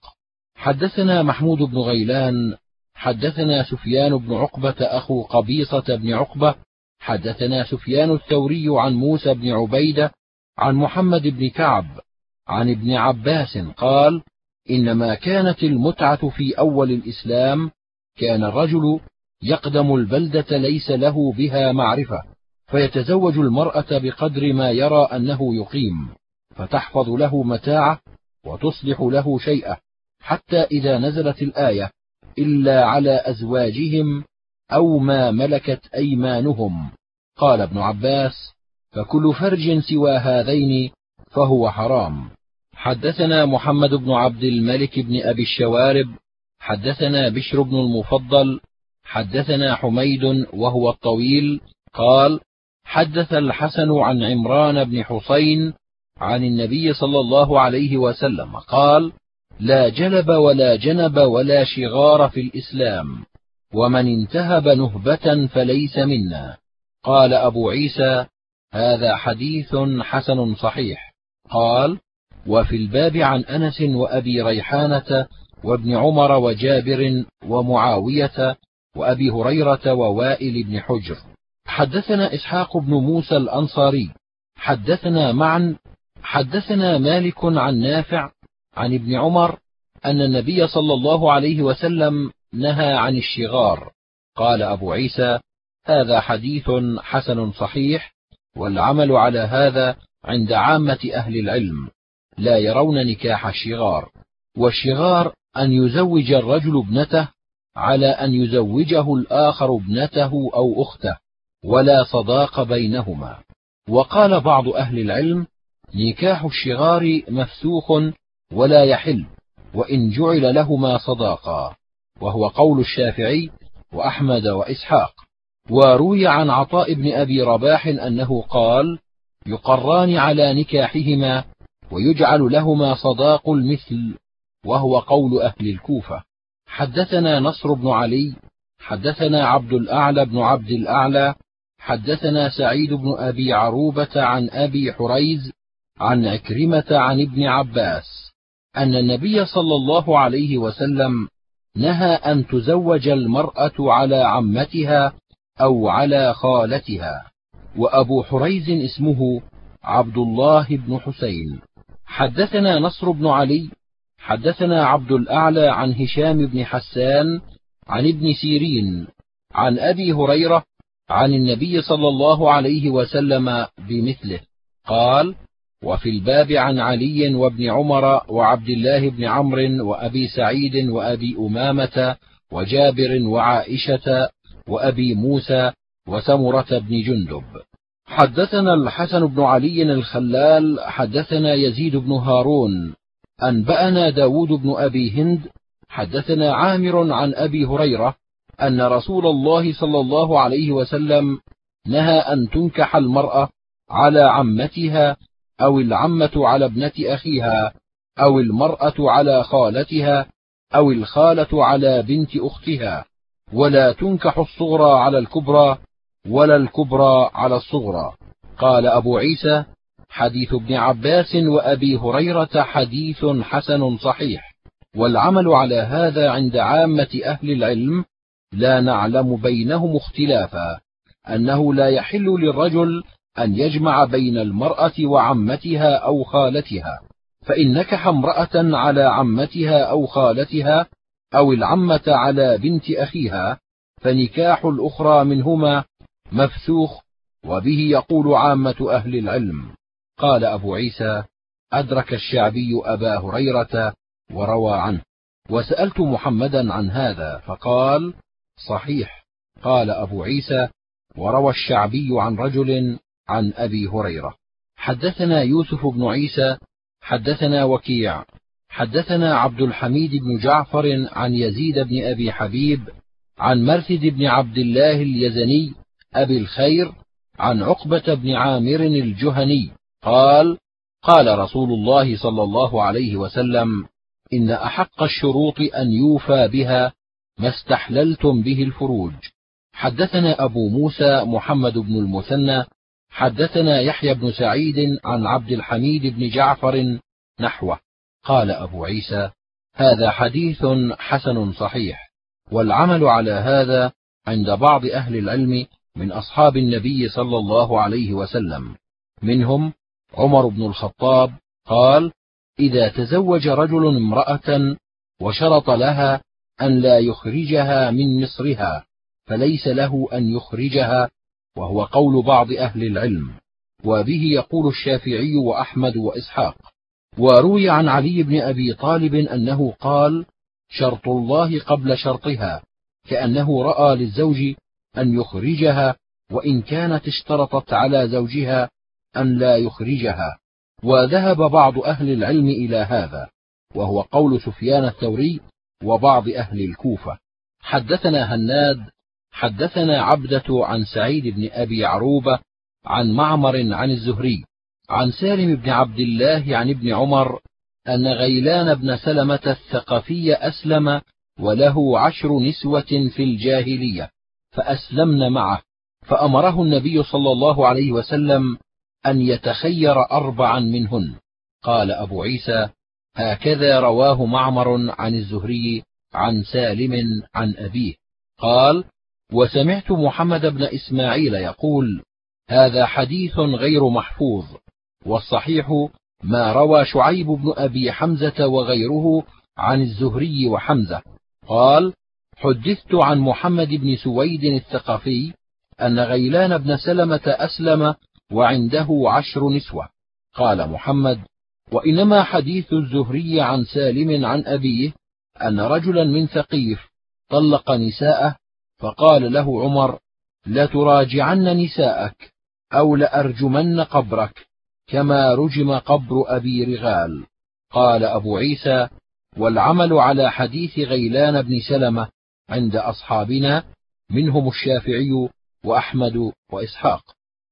حدثنا محمود بن غيلان حدثنا سفيان بن عقبة أخو قبيصة بن عقبة حدثنا سفيان الثوري عن موسى بن عبيدة عن محمد بن كعب عن ابن عباس قال: إنما كانت المتعة في أول الإسلام، كان الرجل يقدم البلدة ليس له بها معرفة، فيتزوج المرأة بقدر ما يرى أنه يقيم، فتحفظ له متاعه وتصلح له شيئه، حتى إذا نزلت الآية: إلا على أزواجهم أو ما ملكت أيمانهم، قال ابن عباس: فكل فرج سوى هذين فهو حرام. حدثنا محمد بن عبد الملك بن أبي الشوارب حدثنا بشر بن المفضل حدثنا حميد وهو الطويل قال: حدث الحسن عن عمران بن حسين عن النبي صلى الله عليه وسلم قال: لا جلب ولا جنب ولا شغار في الإسلام، ومن انتهب نهبة فليس منا. قال أبو عيسى: هذا حديث حسن صحيح. قال: وفي الباب عن أنس وأبي ريحانة وابن عمر وجابر ومعاوية وأبي هريرة ووائل بن حجر. حدثنا إسحاق بن موسى الأنصاري حدثنا معا حدثنا مالك عن نافع عن ابن عمر أن النبي صلى الله عليه وسلم نهى عن الشغار. قال أبو عيسى: هذا حديث حسن صحيح، والعمل على هذا عند عامة أهل العلم، لا يرون نكاح الشغار. والشغار أن يزوج الرجل ابنته على أن يزوجه الآخر ابنته أو أخته، ولا صداق بينهما. وقال بعض أهل العلم: نكاح الشغار مفسوخ ولا يحل وإن جعل لهما صداقا، وهو قول الشافعي وأحمد وإسحاق. وروي عن عطاء بن أبي رباح أنه قال: يقران على نكاحهما ويجعل لهما صداق المثل، وهو قول أهل الكوفة. حدثنا نصر بن علي حدثنا عبد الأعلى بن عبد الأعلى حدثنا سعيد بن أبي عروبة عن أبي حريز عن عكرمة عن ابن عباس أن النبي صلى الله عليه وسلم نهى أن تزوج المرأة على عمتها أو على خالتها. وأبو حريز اسمه عبد الله بن حسين. حدثنا نصر بن علي حدثنا عبد الأعلى عن هشام بن حسان عن ابن سيرين عن أبي هريرة عن النبي صلى الله عليه وسلم بمثله. قال: وفي الباب عن علي وابن عمر وعبد الله بن عمرو وأبي سعيد وأبي أمامة وجابر وعائشة وأبي موسى وسمرة بن جندب. حدثنا الحسن بن علي الخلال حدثنا يزيد بن هارون أنبأنا داود بن أبي هند حدثنا عامر عن أبي هريرة أن رسول الله صلى الله عليه وسلم نهى أن تنكح المرأة على عمتها أو العمة على ابنة أخيها أو المرأة على خالتها أو الخالة على بنت أختها، ولا تنكح الصغرى على الكبرى ولا الكبرى على الصغرى. قال أبو عيسى: حديث ابن عباس وأبي هريرة حديث حسن صحيح، والعمل على هذا عند عامة أهل العلم، لا نعلم بينهم اختلافا، أنه لا يحل للرجل أن يجمع بين المرأة وعمتها أو خالتها، فإن نكح امرأة على عمتها أو خالتها أو العمة على بنت أخيها فنكاح الأخرى منهما مفسوخ، وبه يقول عامة أهل العلم. قال أبو عيسى: أدرك الشعبي أبا هريرة وروى عنه، وسألت محمدا عن هذا فقال: صحيح. قال أبو عيسى: وروى الشعبي عن رجل عن أبي هريرة. حدثنا يوسف بن عيسى حدثنا وكيع حدثنا عبد الحميد بن جعفر عن يزيد بن أبي حبيب عن مرثد بن عبد الله اليزني أبي الخير عن عقبة بن عامر الجهني قال: قال رسول الله صلى الله عليه وسلم: إن أحق الشروط أن يوفى بها ما استحللتم به الفروج. حدثنا أبو موسى محمد بن المثنى حدثنا يحيى بن سعيد عن عبد الحميد بن جعفر نحوه. قال أبو عيسى: هذا حديث حسن صحيح، والعمل على هذا عند بعض أهل العلم من أصحاب النبي صلى الله عليه وسلم، منهم عمر بن الخطاب قال: إذا تزوج رجل امرأة وشرط لها أن لا يخرجها من مصرها فليس له أن يخرجها، وهو قول بعض أهل العلم، وبه يقول الشافعي وأحمد وإسحاق. وروي عن علي بن أبي طالب أنه قال: شرط الله قبل شرطها، كأنه رأى للزوج أن يخرجها وإن كانت اشترطت على زوجها أن لا يخرجها. وذهب بعض أهل العلم إلى هذا، وهو قول سفيان الثوري وبعض أهل الكوفة. حدثنا هناد حدثنا عبدة عن سعيد بن أبي عروبة عن معمر عن الزهري عن سالم بن عبد الله عن ابن عمر أن غيلان بن سلمة الثقفي أسلم وله عشر نسوة في الجاهلية فأسلمن معه، فأمره النبي صلى الله عليه وسلم أن يتخير أربعا منهن. قال أبو عيسى: هكذا رواه معمر عن الزهري عن سالم عن أبيه. قال: وسمعت محمد بن إسماعيل يقول: هذا حديث غير محفوظ، والصحيح ما روى شعيب بن أبي حمزة وغيره عن الزهري وحمزة. قال: حدثت عن محمد بن سويد الثقفي أن غيلان بن سلمة أسلم وعنده عشر نسوة. قال محمد: وإنما حديث الزهري عن سالم عن أبيه أن رجلا من ثقيف طلق نساءه، فقال له عمر: لتراجعن نساءك أو لأرجمن قبرك كما رجم قبر أبي رغال. قال أبو عيسى: والعمل على حديث غيلان بن سلمة عند أصحابنا منهم الشافعي وأحمد وإسحاق.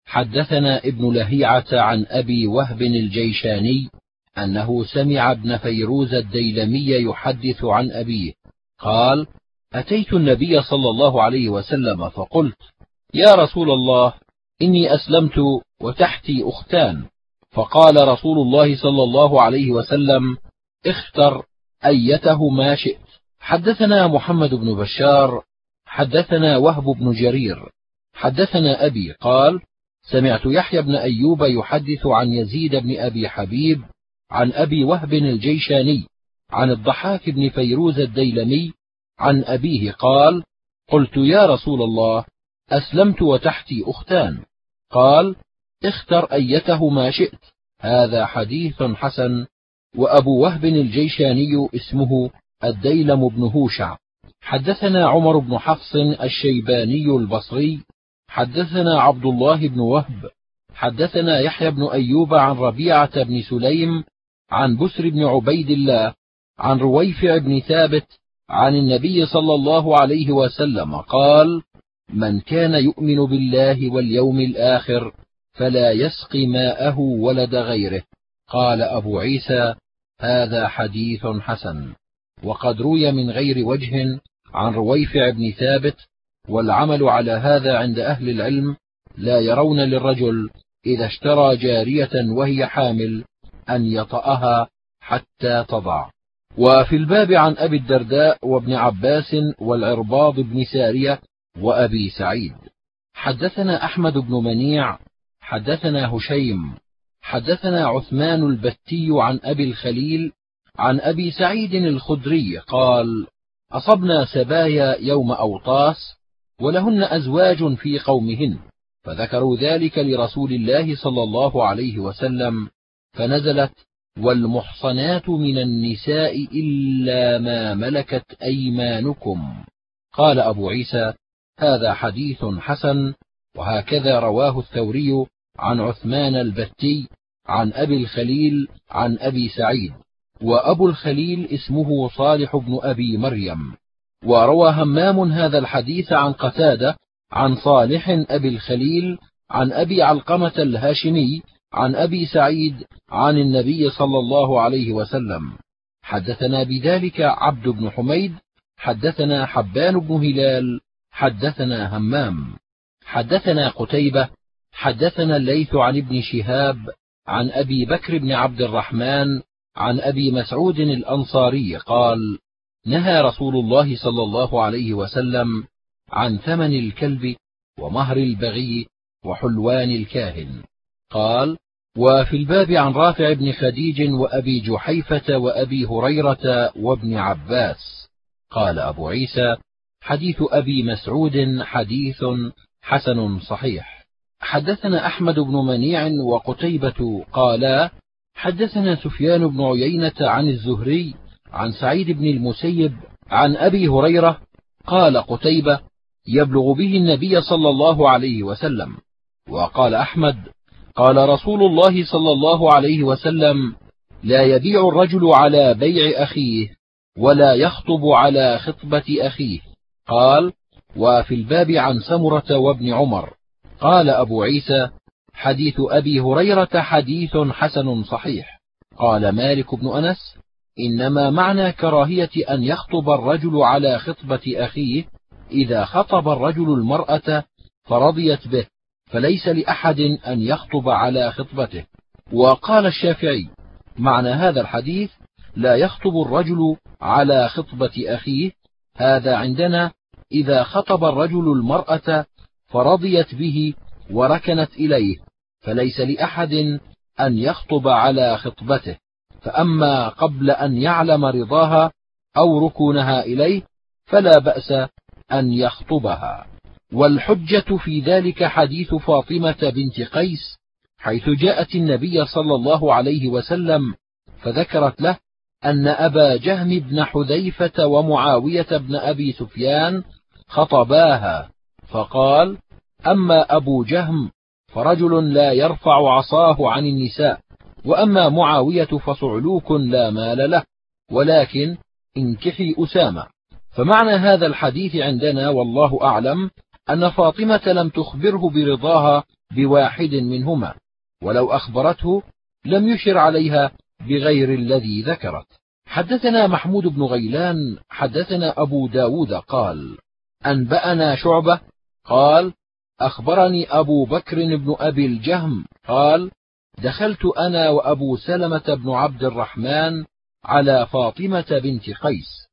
حدثنا ابن لهيعة عن أبي وهب الجيشاني أنه سمع ابن فيروز الديلمي يحدث عن أبيه قال: أتيت النبي صلى الله عليه وسلم فقلت: يا رسول الله، إني أسلمت وتحتي أختان. فقال رسول الله صلى الله عليه وسلم: اختر أيتهما شئت. حدثنا محمد بن بشار حدثنا وهب بن جرير حدثنا أبي قال: سمعت يحيى بن أيوب يحدث عن يزيد بن أبي حبيب عن أبي وهب الجيشاني عن الضحاك بن فيروز الديلمي عن أبيه قال: قلت: يا رسول الله، أسلمت وتحتي أختان. قال: اختر أيتهما شئت. هذا حديث حسن. وأبو وهب الجيشاني اسمه الديلم بن هوشع. حدثنا عمر بن حفص الشيباني البصري حدثنا عبد الله بن وهب حدثنا يحيى بن أيوب عن ربيعة بن سليم عن بسر بن عبيد الله عن رويفع بن ثابت عن النبي صلى الله عليه وسلم قال: من كان يؤمن بالله واليوم الآخر فلا يسقي ماءه ولد غيره. قال أبو عيسى: هذا حديث حسن. وقد روي من غير وجه عن رويفع بن ثابت، والعمل على هذا عند أهل العلم لا يرون للرجل إذا اشترى جارية وهي حامل أن يطأها حتى تضع. وفي الباب عن أبي الدرداء وابن عباس والعرباض بن سارية وأبي سعيد. حدثنا أحمد بن منيع حدثنا هشيم حدثنا عثمان البتي عن أبي الخليل عن أبي سعيد الخدري قال: أصبنا سبايا يوم أوطاس ولهن أزواج في قومهن، فذكروا ذلك لرسول الله صلى الله عليه وسلم، فنزلت: والمحصنات من النساء إلا ما ملكت أيمانكم. قال أبو عيسى: هذا حديث حسن. وهكذا رواه الثوري عن عثمان البتي عن أبي الخليل عن أبي سعيد، وأبو الخليل اسمه صالح بن أبي مريم. وروى همام هذا الحديث عن قتادة عن صالح أبي الخليل عن أبي علقمة الهاشمي عن أبي سعيد عن النبي صلى الله عليه وسلم. حدثنا بذلك عبد بن حميد حدثنا حبان بن هلال حدثنا همام حدثنا قتيبة حدثنا الليث عن ابن شهاب عن أبي بكر بن عبد الرحمن عن أبي مسعود الأنصاري قال: نهى رسول الله صلى الله عليه وسلم عن ثمن الكلب ومهر البغي وحلوان الكاهن. قال: وفي الباب عن رافع بن خديج وأبي جحيفة وأبي هريرة وابن عباس. قال أبو عيسى: حديث أبي مسعود حديث حسن صحيح. حدثنا أحمد بن منيع وقتيبة قالا: حدثنا سفيان بن عيينة عن الزهري عن سعيد بن المسيب عن أبي هريرة قال قتيبة: يبلغ به النبي صلى الله عليه وسلم. وقال أحمد: قال رسول الله صلى الله عليه وسلم: لا يبيع الرجل على بيع أخيه ولا يخطب على خطبة أخيه. قال: وفي الباب عن سمرة وابن عمر. قال أبو عيسى: حديث أبي هريرة حديث حسن صحيح. قال مالك بن أنس: إنما معنى كراهية أن يخطب الرجل على خطبة أخيه إذا خطب الرجل المرأة فرضيت به، فليس لأحد أن يخطب على خطبته. وقال الشافعي: معنى هذا الحديث لا يخطب الرجل على خطبة أخيه، هذا عندنا إذا خطب الرجل المرأة فرضيت به وركنت إليه، فليس لأحد أن يخطب على خطبته. فأما قبل أن يعلم رضاها أو ركونها إليه فلا بأس أن يخطبها. والحجة في ذلك حديث فاطمة بنت قيس، حيث جاءت النبي صلى الله عليه وسلم فذكرت له أن أبا جهم بن حذيفة ومعاوية بن أبي سفيان خطباها، فقال: أما أبو جهم فرجل لا يرفع عصاه عن النساء، وأما معاوية فصعلوك لا مال له، ولكن انكحي أسامة. فمعنى هذا الحديث عندنا والله أعلم أن فاطمة لم تخبره برضاها بواحد منهما، ولو أخبرته لم يشر عليها بغير الذي ذكرت. حدثنا محمود بن غيلان حدثنا أبو داود قال: أنبأنا شعبة قال: أخبرني أبو بكر بن أبي الجهم قال: دخلت أنا وأبو سلمة بن عبد الرحمن على فاطمة بنت قيس،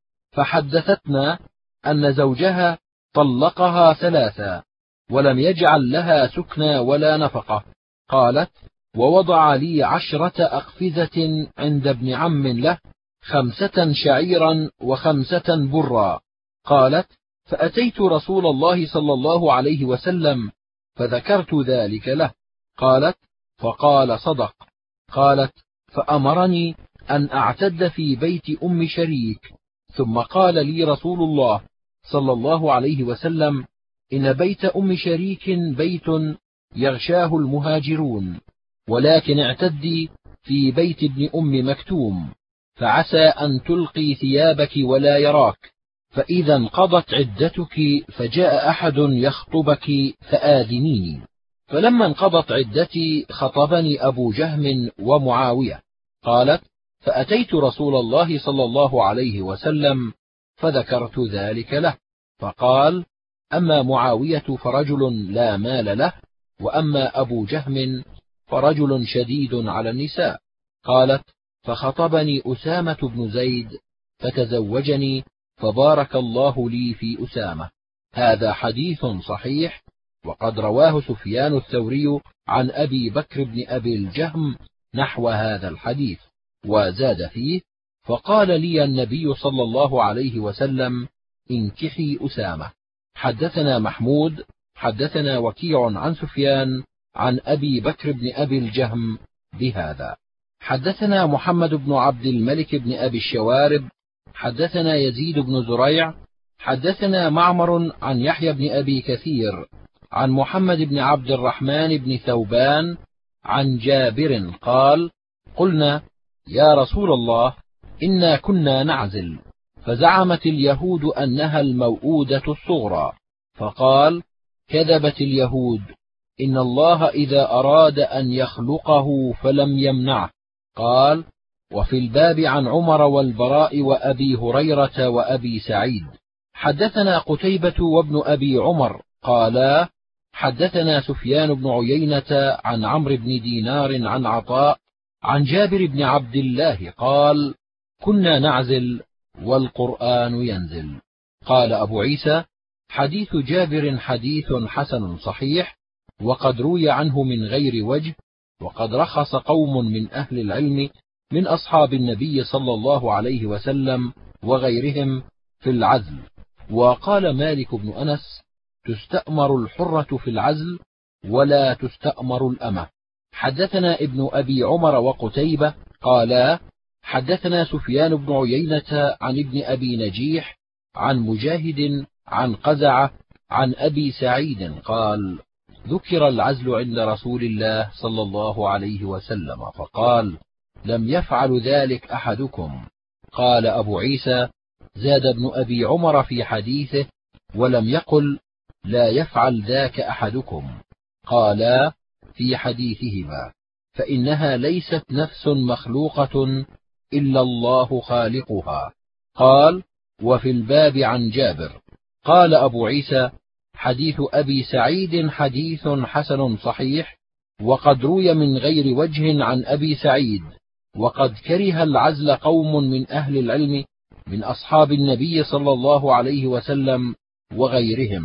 فحدثتنا أن زوجها طلقها ثلاثا ولم يجعل لها سكنى ولا نفقة. قالت: ووضع لي عشرة أقفزة عند ابن عم له، خمسة شعيرا وخمسة برا. قالت: فأتيت رسول الله صلى الله عليه وسلم فذكرت ذلك له. قالت: فقال: صدق. قالت: فأمرني أن أعتد في بيت أم شريك، ثم قال لي رسول الله صلى الله عليه وسلم: إن بيت أم شريك بيت يغشاه المهاجرون، ولكن اعتدي في بيت ابن أم مكتوم، فعسى أن تلقي ثيابك ولا يراك، فإذا انقضت عدتك فجاء أحد يخطبك فآذنيني. فلما انقضت عدتي خطبني أبو جهم ومعاوية. قالت: فأتيت رسول الله صلى الله عليه وسلم فذكرت ذلك له، فقال: أما معاوية فرجل لا مال له، وأما أبو جهم فرجل شديد على النساء. قالت: فخطبني أسامة بن زيد فتزوجني، فبارك الله لي في أسامة. هذا حديث صحيح، وقد رواه سفيان الثوري عن أبي بكر بن أبي الجهم نحو هذا الحديث، وزاد فيه: فقال لي النبي صلى الله عليه وسلم: انكحي أسامة. حدثنا محمود حدثنا وكيع عن سفيان عن أبي بكر بن أبي الجهم بهذا. حدثنا محمد بن عبد الملك بن أبي الشوارب حدثنا يزيد بن زريع حدثنا معمر عن يحيى بن أبي كثير عن محمد بن عبد الرحمن بن ثوبان عن جابر قال: قلنا: يا رسول الله، إنا كنا نعزل، فزعمت اليهود أنها الموؤودة الصغرى، فقال: كذبت اليهود، إن الله إذا أراد أن يخلقه فلم يمنعه. قال: وفي الباب عن عمر والبراء وأبي هريرة وأبي سعيد. حدثنا قتيبة وابن أبي عمر قالا: حدثنا سفيان بن عيينة عن عمرو بن دينار عن عطاء عن جابر بن عبد الله قال: كنا نعزل والقرآن ينزل. قال أبو عيسى: حديث جابر حديث حسن صحيح، وقد روي عنه من غير وجه، وقد رخص قوم من أهل العلم من أصحاب النبي صلى الله عليه وسلم وغيرهم في العزل. وقال مالك بن أنس: تستأمر الحرة في العزل ولا تستأمر الأمة. حدثنا ابن أبي عمر وقتيبة قالا: حدثنا سفيان بن عيينة عن ابن أبي نجيح عن مجاهد عن قزعة عن أبي سعيد قال: ذكر العزل عند رسول الله صلى الله عليه وسلم، فقال: لم يفعل ذلك أحدكم. قال أبو عيسى: زاد ابن أبي عمر في حديثه: ولم يقل لا يفعل ذاك أحدكم. قالا في حديثهما: فإنها ليست نفس مخلوقة إلا الله خالقها. قال: وفي الباب عن جابر. قال أبو عيسى: حديث أبي سعيد حديث حسن صحيح، وقد روي من غير وجه عن أبي سعيد، وقد كره العزل قوم من أهل العلم من أصحاب النبي صلى الله عليه وسلم وغيرهم.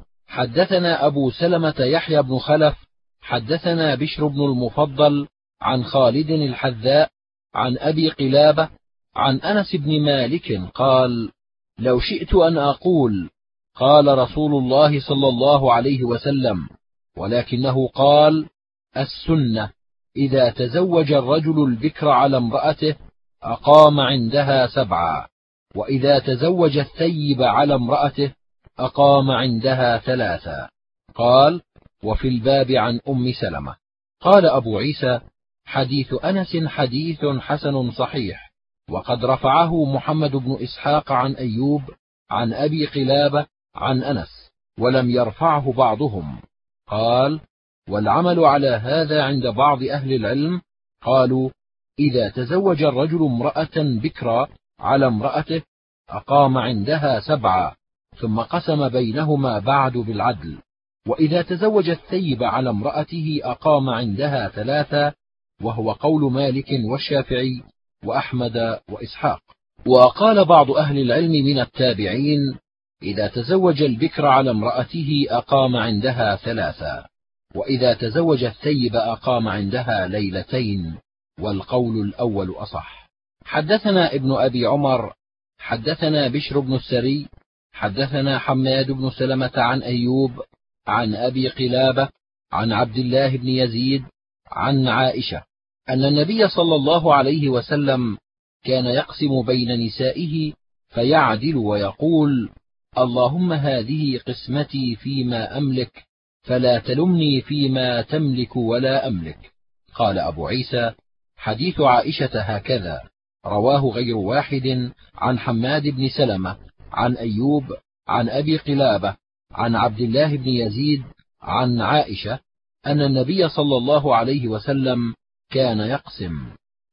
حدثنا أبو سلمة يحيى بن خلف حدثنا بشر بن المفضل عن خالد الحذاء عن أبي قلابة عن أنس بن مالك قال: لو شئت أن أقول قال رسول الله صلى الله عليه وسلم، ولكنه قال: السنة إذا تزوج الرجل البكر على امرأته أقام عندها سبعا، وإذا تزوج الثيب على امرأته أقام عندها ثلاثا. قال: وفي الباب عن أم سلمة. قال أبو عيسى: حديث أنس حديث حسن صحيح، وقد رفعه محمد بن إسحاق عن أيوب عن أبي قلابة عن أنس، ولم يرفعه بعضهم. قال: والعمل على هذا عند بعض أهل العلم، قالوا: إذا تزوج الرجل امرأة بكرا على امرأته أقام عندها سبعا، ثم قسم بينهما بعد بالعدل، وإذا تزوج الثيب على امرأته أقام عندها ثلاثا، وهو قول مالك والشافعي وأحمد وإسحاق. وقال بعض أهل العلم من التابعين: إذا تزوج البكر على امرأته أقام عندها ثلاثا، وإذا تزوج الثيب أقام عندها ليلتين، والقول الأول أصح. حدثنا ابن أبي عمر حدثنا بشر بن السري حدثنا حماد بن سلمة عن أيوب عن أبي قلابة عن عبد الله بن يزيد عن عائشة أن النبي صلى الله عليه وسلم كان يقسم بين نسائه فيعدل ويقول: اللهم هذه قسمتي فيما أملك، فلا تلمني فيما تملك ولا أملك. قال أبو عيسى: حديث عائشة هكذا رواه غير واحد عن حماد بن سلمة عن أيوب عن أبي قلابة عن عبد الله بن يزيد عن عائشة أن النبي صلى الله عليه وسلم كان يقسم: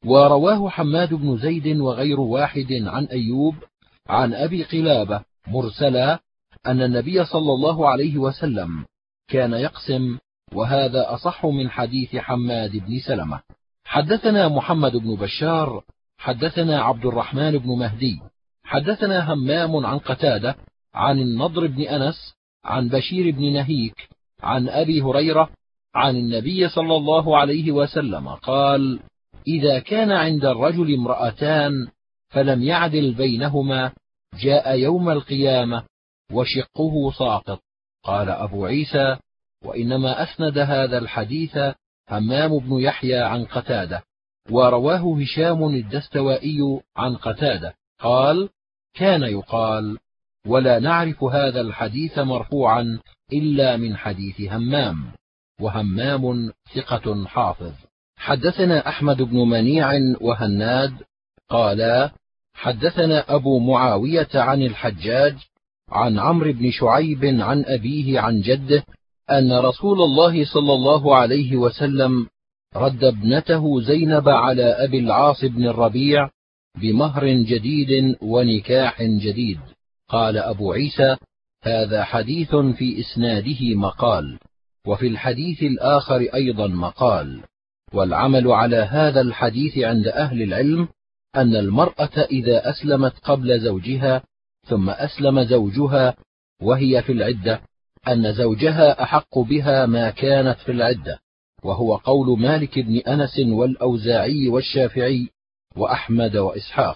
ورواه حماد بن زيد وغير واحد عن أيوب عن أبي قلابة مرسلا أن النبي صلى الله عليه وسلم كان يقسم، وهذا أصح من حديث حماد بن سلمة. حدثنا محمد بن بشار حدثنا عبد الرحمن بن مهدي حدثنا همام عن قتادة عن النضر بن أنس عن بشير بن نهيك عن أبي هريرة عن النبي صلى الله عليه وسلم قال: إذا كان عند الرجل امرأتان فلم يعدل بينهما جاء يوم القيامة وشقه ساقط. قال أبو عيسى: وإنما أسند هذا الحديث همام بن يحيى عن قتادة، ورواه هشام الدستوائي عن قتادة قال: كان يقال، ولا نعرف هذا الحديث مرفوعا إلا من حديث همام، وهمام ثقة حافظ. حدثنا أحمد بن منيع وهناد قالا: حدثنا أبو معاوية عن الحجاج عن عمرو بن شعيب عن أبيه عن جده أن رسول الله صلى الله عليه وسلم رد ابنته زينب على أبي العاص بن الربيع بمهر جديد ونكاح جديد. قال أبو عيسى: هذا حديث في إسناده مقال، وفي الحديث الآخر أيضا مقال، والعمل على هذا الحديث عند أهل العلم أن المرأة إذا أسلمت قبل زوجها ثم أسلم زوجها وهي في العدة أن زوجها أحق بها ما كانت في العدة، وهو قول مالك بن أنس والأوزاعي والشافعي وأحمد وإسحاق.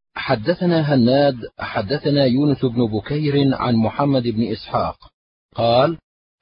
حدثنا هناد حدثنا يونس بن بكير عن محمد بن إسحاق قال: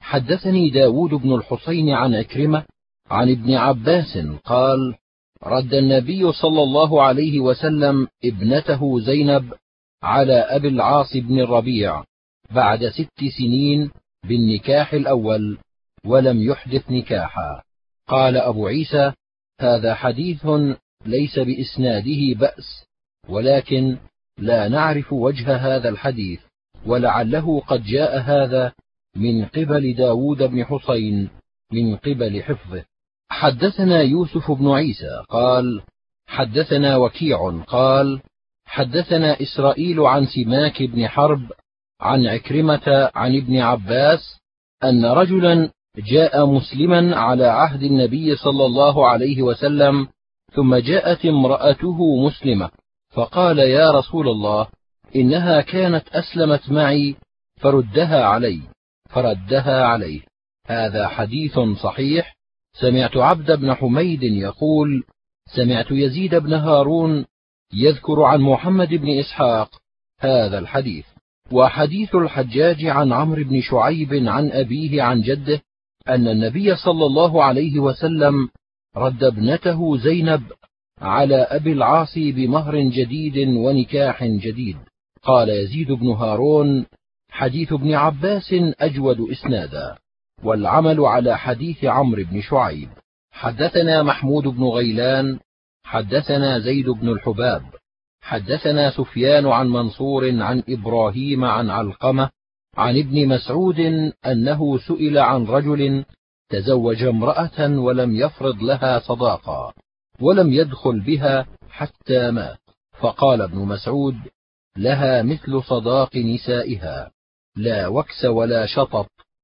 حدثني داود بن الحسين عن عكرمة عن ابن عباس قال: رد النبي صلى الله عليه وسلم ابنته زينب على أبي العاص بن الربيع بعد ست سنين بالنكاح الأول ولم يحدث نكاحا. قال أبو عيسى: هذا حديث ليس بإسناده بأس، ولكن لا نعرف وجه هذا الحديث، ولعله قد جاء هذا من قبل داود بن حسين من قبل حفظه. حدثنا يوسف بن عيسى قال: حدثنا وكيع قال: حدثنا إسرائيل عن سماك بن حرب عن عكرمة عن ابن عباس أن رجلا جاء مسلما على عهد النبي صلى الله عليه وسلم، ثم جاءت امرأته مسلمة، فقال: يا رسول الله، إنها كانت أسلمت معي فردها علي، فردها عليه. هذا حديث صحيح. سمعت عبد بن حميد يقول: سمعت يزيد بن هارون يذكر عن محمد بن إسحاق هذا الحديث. وحديث الحجاج عن عمرو بن شعيب عن أبيه عن جده أن النبي صلى الله عليه وسلم رد ابنته زينب على أبي العاص بمهر جديد ونكاح جديد. قال يزيد بن هارون: حديث ابن عباس أجود إسنادا، والعمل على حديث عمرو بن شعيب. حدثنا محمود بن غيلان حدثنا زيد بن الحباب حدثنا سفيان عن منصور عن إبراهيم عن علقمة عن ابن مسعود أنه سئل عن رجل تزوج امرأة ولم يفرض لها صداقا ولم يدخل بها حتى مات، فقال ابن مسعود: لها مثل صداق نسائها، لا وكس ولا شطط،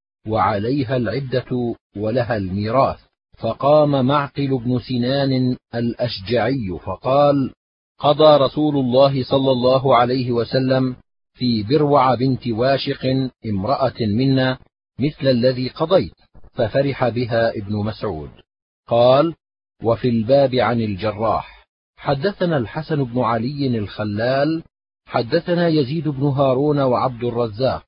وعليها العدة ولها الميراث. فقام معقل بن سنان الأشجعي فقال: قضى رسول الله صلى الله عليه وسلم في بروع بنت واشق امرأة منا مثل الذي قضيت، ففرح بها ابن مسعود. قال: وفي الباب عن الجراح. حدثنا الحسن بن علي الخلال حدثنا يزيد بن هارون وعبد الرزاق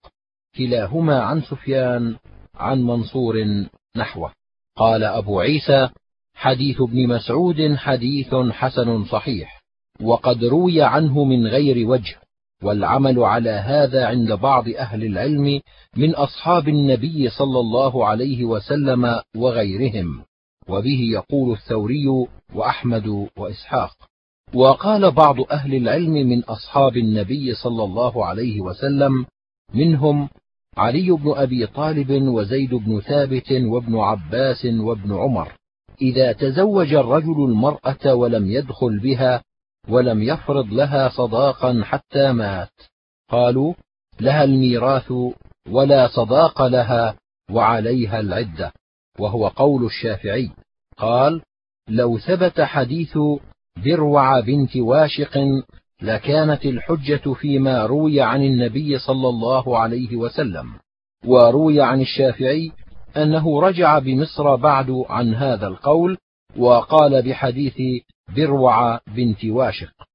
كلاهما عن سفيان عن منصور نحوه. قال أبو عيسى: حديث ابن مسعود حديث حسن صحيح، وقد روي عنه من غير وجه، والعمل على هذا عند بعض أهل العلم من أصحاب النبي صلى الله عليه وسلم وغيرهم، وبه يقول الثوري وأحمد وإسحاق. وقال بعض أهل العلم من أصحاب النبي صلى الله عليه وسلم منهم علي بن أبي طالب وزيد بن ثابت وابن عباس وابن عمر، إذا تزوج الرجل المرأة ولم يدخل بها ولم يفرض لها صداقا حتى مات، قالوا: لها الميراث ولا صداق لها وعليها العدة، وهو قول الشافعي. قال: لو ثبت حديث ذروع بنت واشق لكانت الحجة فيما روي عن النبي صلى الله عليه وسلم. وروي عن الشافعي أنه رجع بمصر بعد عن هذا القول، وقال بحديث ذروع بنت واشق.